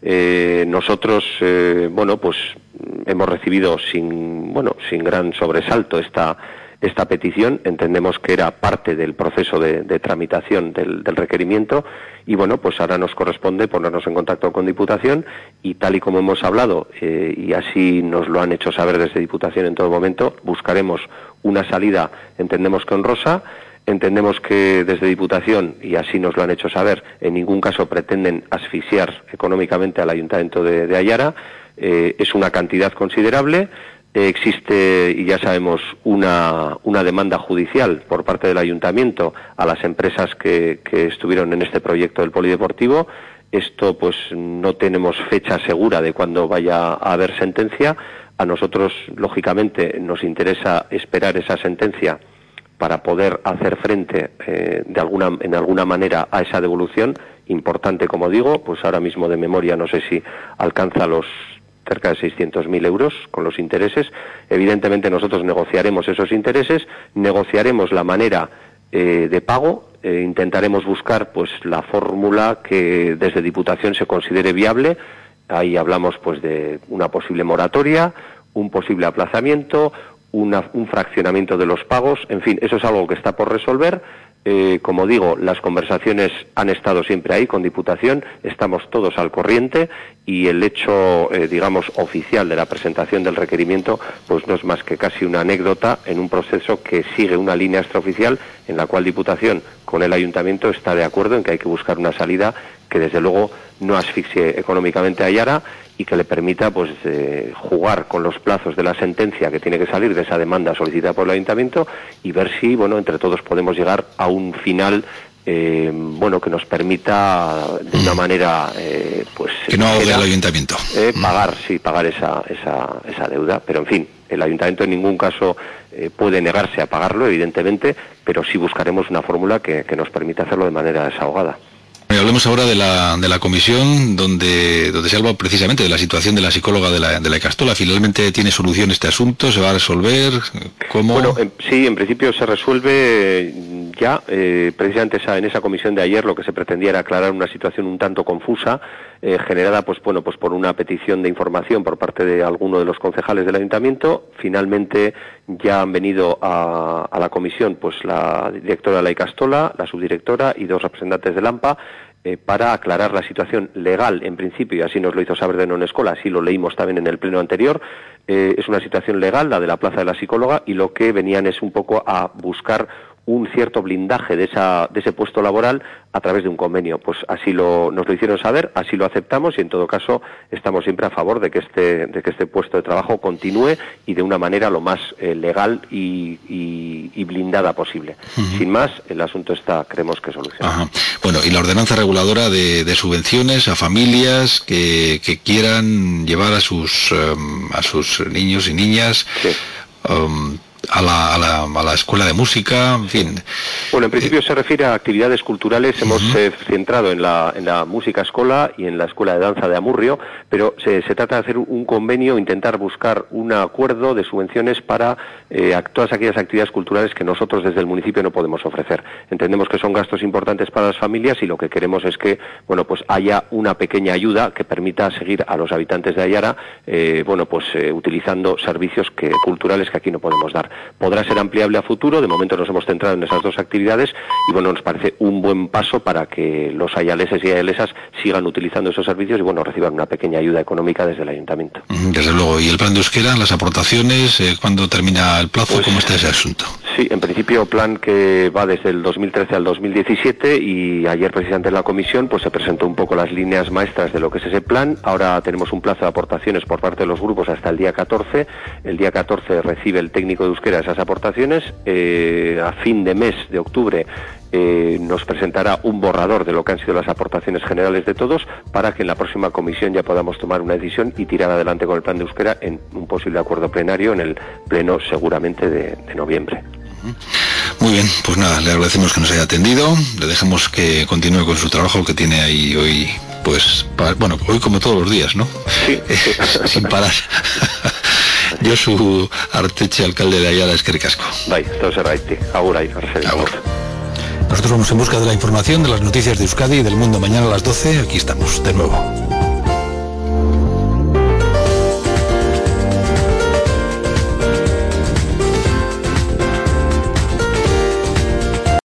Eh, nosotros, eh, bueno, pues hemos recibido sin, bueno, sin gran sobresalto esta esta petición. Entendemos que era parte del proceso de, de tramitación del, del requerimiento y bueno, pues ahora nos corresponde ponernos en contacto con Diputación y tal y como hemos hablado eh, y así nos lo han hecho saber desde Diputación en todo momento, buscaremos una salida, entendemos que honrosa. Entendemos que desde Diputación, y así nos lo han hecho saber, en ningún caso pretenden asfixiar económicamente al Ayuntamiento de, de Aiara. Eh, es una cantidad considerable. Eh, existe, y ya sabemos, una, una demanda judicial por parte del Ayuntamiento a las empresas que, que estuvieron en este proyecto del polideportivo. Esto, pues, no tenemos fecha segura de cuándo vaya a haber sentencia. A nosotros, lógicamente, nos interesa esperar esa sentencia para poder hacer frente eh, de alguna, en alguna manera a esa devolución importante, como digo, pues ahora mismo de memoria no sé si alcanza los cerca de seiscientos mil euros con los intereses. Evidentemente nosotros negociaremos esos intereses, negociaremos la manera eh, de pago, eh, intentaremos buscar pues la fórmula que desde Diputación se considere viable. Ahí hablamos pues de una posible moratoria, un posible aplazamiento, Una, un fraccionamiento de los pagos, en fin, eso es algo que está por resolver. Eh, como digo, las conversaciones han estado siempre ahí con Diputación, estamos todos al corriente y el hecho, eh, digamos, oficial de la presentación del requerimiento, pues no es más que casi una anécdota en un proceso que sigue una línea extraoficial en la cual Diputación con el Ayuntamiento está de acuerdo en que hay que buscar una salida que desde luego no asfixie económicamente a Aiara y que le permita pues eh, jugar con los plazos de la sentencia que tiene que salir de esa demanda solicitada por el Ayuntamiento y ver si, bueno, entre todos podemos llegar a un final eh, bueno, que nos permita de una manera eh, pues que no ahogue al Ayuntamiento eh, pagar, sí, pagar esa, esa, esa deuda, pero en fin, el Ayuntamiento en ningún caso eh, puede negarse a pagarlo, evidentemente, pero sí buscaremos una fórmula que, que nos permita hacerlo de manera desahogada. Hablemos ahora de la, de la comisión donde, donde se habla precisamente de la situación de la psicóloga de la, de la Icastola. ¿Finalmente tiene solución este asunto? ¿Se va a resolver? ¿Cómo? Bueno, en, sí, en principio se resuelve ya. Eh, precisamente esa, en esa comisión de ayer lo que se pretendía era aclarar una situación un tanto confusa, eh, generada pues bueno pues por una petición de información por parte de alguno de los concejales del Ayuntamiento. Finalmente ya han venido a, a la comisión pues la directora de la Icastola, la subdirectora y dos representantes del AMPA, Eh, para aclarar la situación legal, en principio, y así nos lo hizo saber de Nonescola, así lo leímos también en el pleno anterior. Eh, es una situación legal, la de la plaza de la psicóloga, y lo que venían es un poco a buscar un cierto blindaje de esa de ese puesto laboral a través de un convenio. Pues así lo nos lo hicieron saber, así lo aceptamos y en todo caso estamos siempre a favor de que este de que este puesto de trabajo continúe y de una manera lo más eh, legal y, y, y blindada posible. Uh-huh. Sin más, el asunto está, creemos que solucionado. Ajá. Bueno, y la ordenanza reguladora de, de subvenciones a familias que, que quieran llevar a sus um, a sus niños y niñas sí. um, A la, a, la, a la escuela de música, en fin. Bueno, en principio eh, se refiere a actividades culturales. Hemos uh-huh. eh, centrado en la, en la música escola y en la escuela de danza de Amurrio, pero se, se trata de hacer un convenio, intentar buscar un acuerdo de subvenciones para eh, a todas aquellas actividades culturales que nosotros desde el municipio no podemos ofrecer. Entendemos que son gastos importantes para las familias y lo que queremos es que, bueno, pues haya una pequeña ayuda que permita seguir a los habitantes de Aiara, eh, bueno, pues eh, utilizando servicios que, culturales que aquí no podemos dar. Podrá ser ampliable a futuro, de momento nos hemos centrado en esas dos actividades y bueno, nos parece un buen paso para que los ayaleses y ayalesas sigan utilizando esos servicios y bueno, reciban una pequeña ayuda económica desde el ayuntamiento. Desde luego, y el plan de euskera, las aportaciones, eh, ¿cuándo termina el plazo? Pues, ¿cómo está ese asunto? Sí, en principio plan que va desde el dos mil trece al dos mil diecisiete y ayer precisamente en la comisión pues se presentó un poco las líneas maestras de lo que es ese plan. Ahora tenemos un plazo de aportaciones por parte de los grupos hasta el día catorce. El día catorce recibe el técnico de euskera esas aportaciones. Eh, a fin de mes de octubre eh, nos presentará un borrador de lo que han sido las aportaciones generales de todos para que en la próxima comisión ya podamos tomar una decisión y tirar adelante con el plan de euskera en un posible acuerdo plenario en el pleno seguramente de, de noviembre. Muy bien, pues nada, le agradecemos que nos haya atendido, le dejamos que continúe con su trabajo que tiene ahí hoy, pues, para, bueno, hoy como todos los días, ¿no? Sí. Eh, sin parar. Yo su Arteche, alcalde de Ayala, eskerrik asko. Bai, esto es right. Agur ahí, Agur. Nosotros vamos en busca de la información, de las noticias de Euskadi y del mundo. Mañana a las doce, aquí estamos, de nuevo.